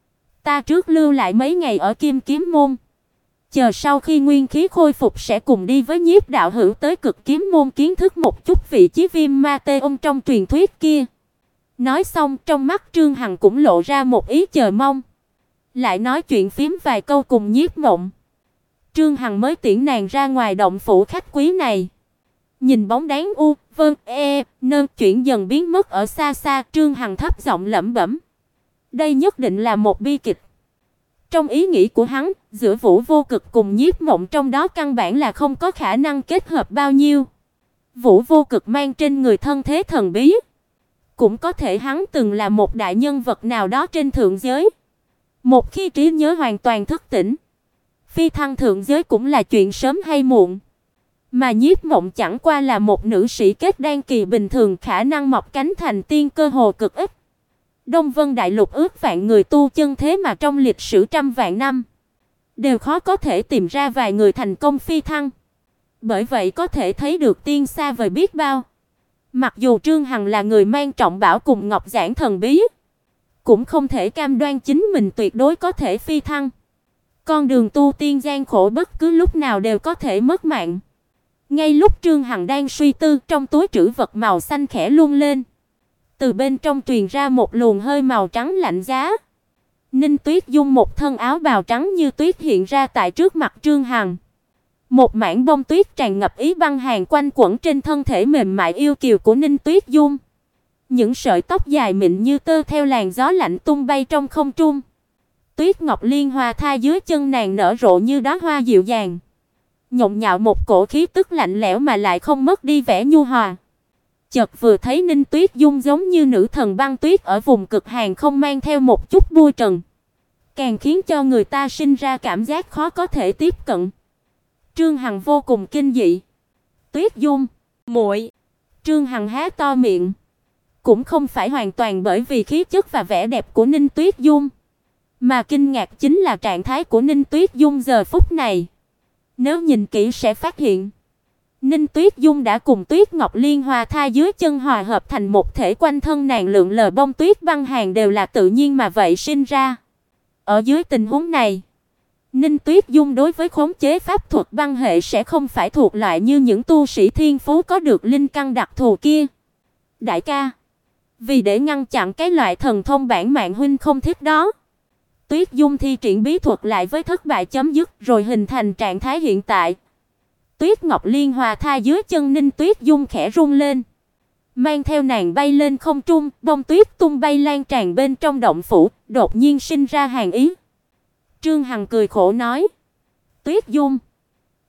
Ta trước lưu lại mấy ngày ở Kim Kiếm môn, chờ sau khi nguyên khí khôi phục sẽ cùng đi với Nhiếp đạo hữu tới Cực Kiếm môn kiến thức một chút vị Chí Viêm Ma Tê ông trong truyền thuyết kia." Nói xong, trong mắt Trương Hằng cũng lộ ra một ý chờ mong. Lại nói chuyện phím vài câu cùng Nhiếp Mộng, Trương Hằng mới tiễn nàng ra ngoài động phủ khách quý này. Nhìn bóng dáng u, vân, nơn chuyển dần biến mất ở xa xa, Trương Hằng thấp giọng lẩm bẩm: đây nhất định là một bi kịch. Trong ý nghĩ của hắn, giữa Vũ Vô Cực cùng Nhiếp Mộng trong đó căn bản là không có khả năng kết hợp bao nhiêu. Vũ Vô Cực mang trên người thân thế thần bí, cũng có thể hắn từng là một đại nhân vật nào đó trên thượng giới. Một khi trí nhớ hoàn toàn thức tỉnh, phi thăng thượng giới cũng là chuyện sớm hay muộn. Mà Nhiếp Mộng chẳng qua là một nữ sĩ kết đan kỳ bình thường, khả năng mọc cánh thành tiên cơ hồ cực ít. Đông Vân Đại Lục ước vạn người tu chân thế mà trong lịch sử trăm vạn năm đều khó có thể tìm ra vài người thành công phi thăng. Bởi vậy có thể thấy được tiên xa vời biết bao. Mặc dù Trương Hằng là người mang trọng bảo cùng ngọc giản thần bí, cũng không thể cam đoan chính mình tuyệt đối có thể phi thăng. Con đường tu tiên gian khổ, bất cứ lúc nào đều có thể mất mạng. Ngay lúc Trương Hằng đang suy tư, trong túi trữ vật màu xanh khẽ rung lên. Từ bên trong truyền ra một luồng hơi màu trắng lạnh giá. Ninh Tuyết Dung một thân áo bào trắng như tuyết hiện ra tại trước mặt Trương Hằng. Một mảng bông tuyết tràn ngập ý băng hàn quanh quẩn trên thân thể mềm mại yêu kiều của Ninh Tuyết Dung. Những sợi tóc dài mịn như tơ theo làn gió lạnh tung bay trong không trung. Tuyết ngọc liên hoa thai dưới chân nàng nở rộ như đóa hoa dịu dàng, nhộn nhạo một cổ khí tức lạnh lẽo mà lại không mất đi vẻ nhu hòa. Chợt vừa thấy Ninh Tuyết Dung giống như nữ thần băng tuyết ở vùng cực hàn, không mang theo một chút bụi trần, càng khiến cho người ta sinh ra cảm giác khó có thể tiếp cận. Trương Hằng vô cùng kinh dị. Tuyết Dung, muội. Trương Hằng há to miệng, cũng không phải hoàn toàn bởi vì khí chất và vẻ đẹp của Ninh Tuyết Dung, mà kinh ngạc chính là trạng thái của Ninh Tuyết Dung giờ phút này. Nếu nhìn kỹ sẽ phát hiện, Ninh Tuyết Dung đã cùng Tuyết Ngọc Liên Hoa thai dưới chân hòa hợp thành một thể, quanh thân nàng lượn lờ bông tuyết băng hàn đều là tự nhiên mà vậy sinh ra. Ở dưới tình huống này, Ninh Tuyết Dung đối với khống chế pháp thuật băng hệ sẽ không phải thuộc loại như những tu sĩ thiên phú có được linh căn đặc thù kia. Đại ca, vì để ngăn chặn cái loại thần thông bản mạng huynh không thích đó, Tuyết Dung thi triển bí thuật lại với thất bại chấm dứt, rồi hình thành trạng thái hiện tại. Tuyết Ngọc Liên Hoa thai dưới chân Ninh Tuyết Dung khẽ rung lên, mang theo nàng bay lên không trung, bông tuyết tung bay lan tràn bên trong động phủ, đột nhiên sinh ra hàn ý. Trương Hằng cười khổ nói: "Tuyết Dung,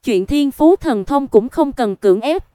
Chuyện thiên phú thần thông cũng không cần cưỡng ép.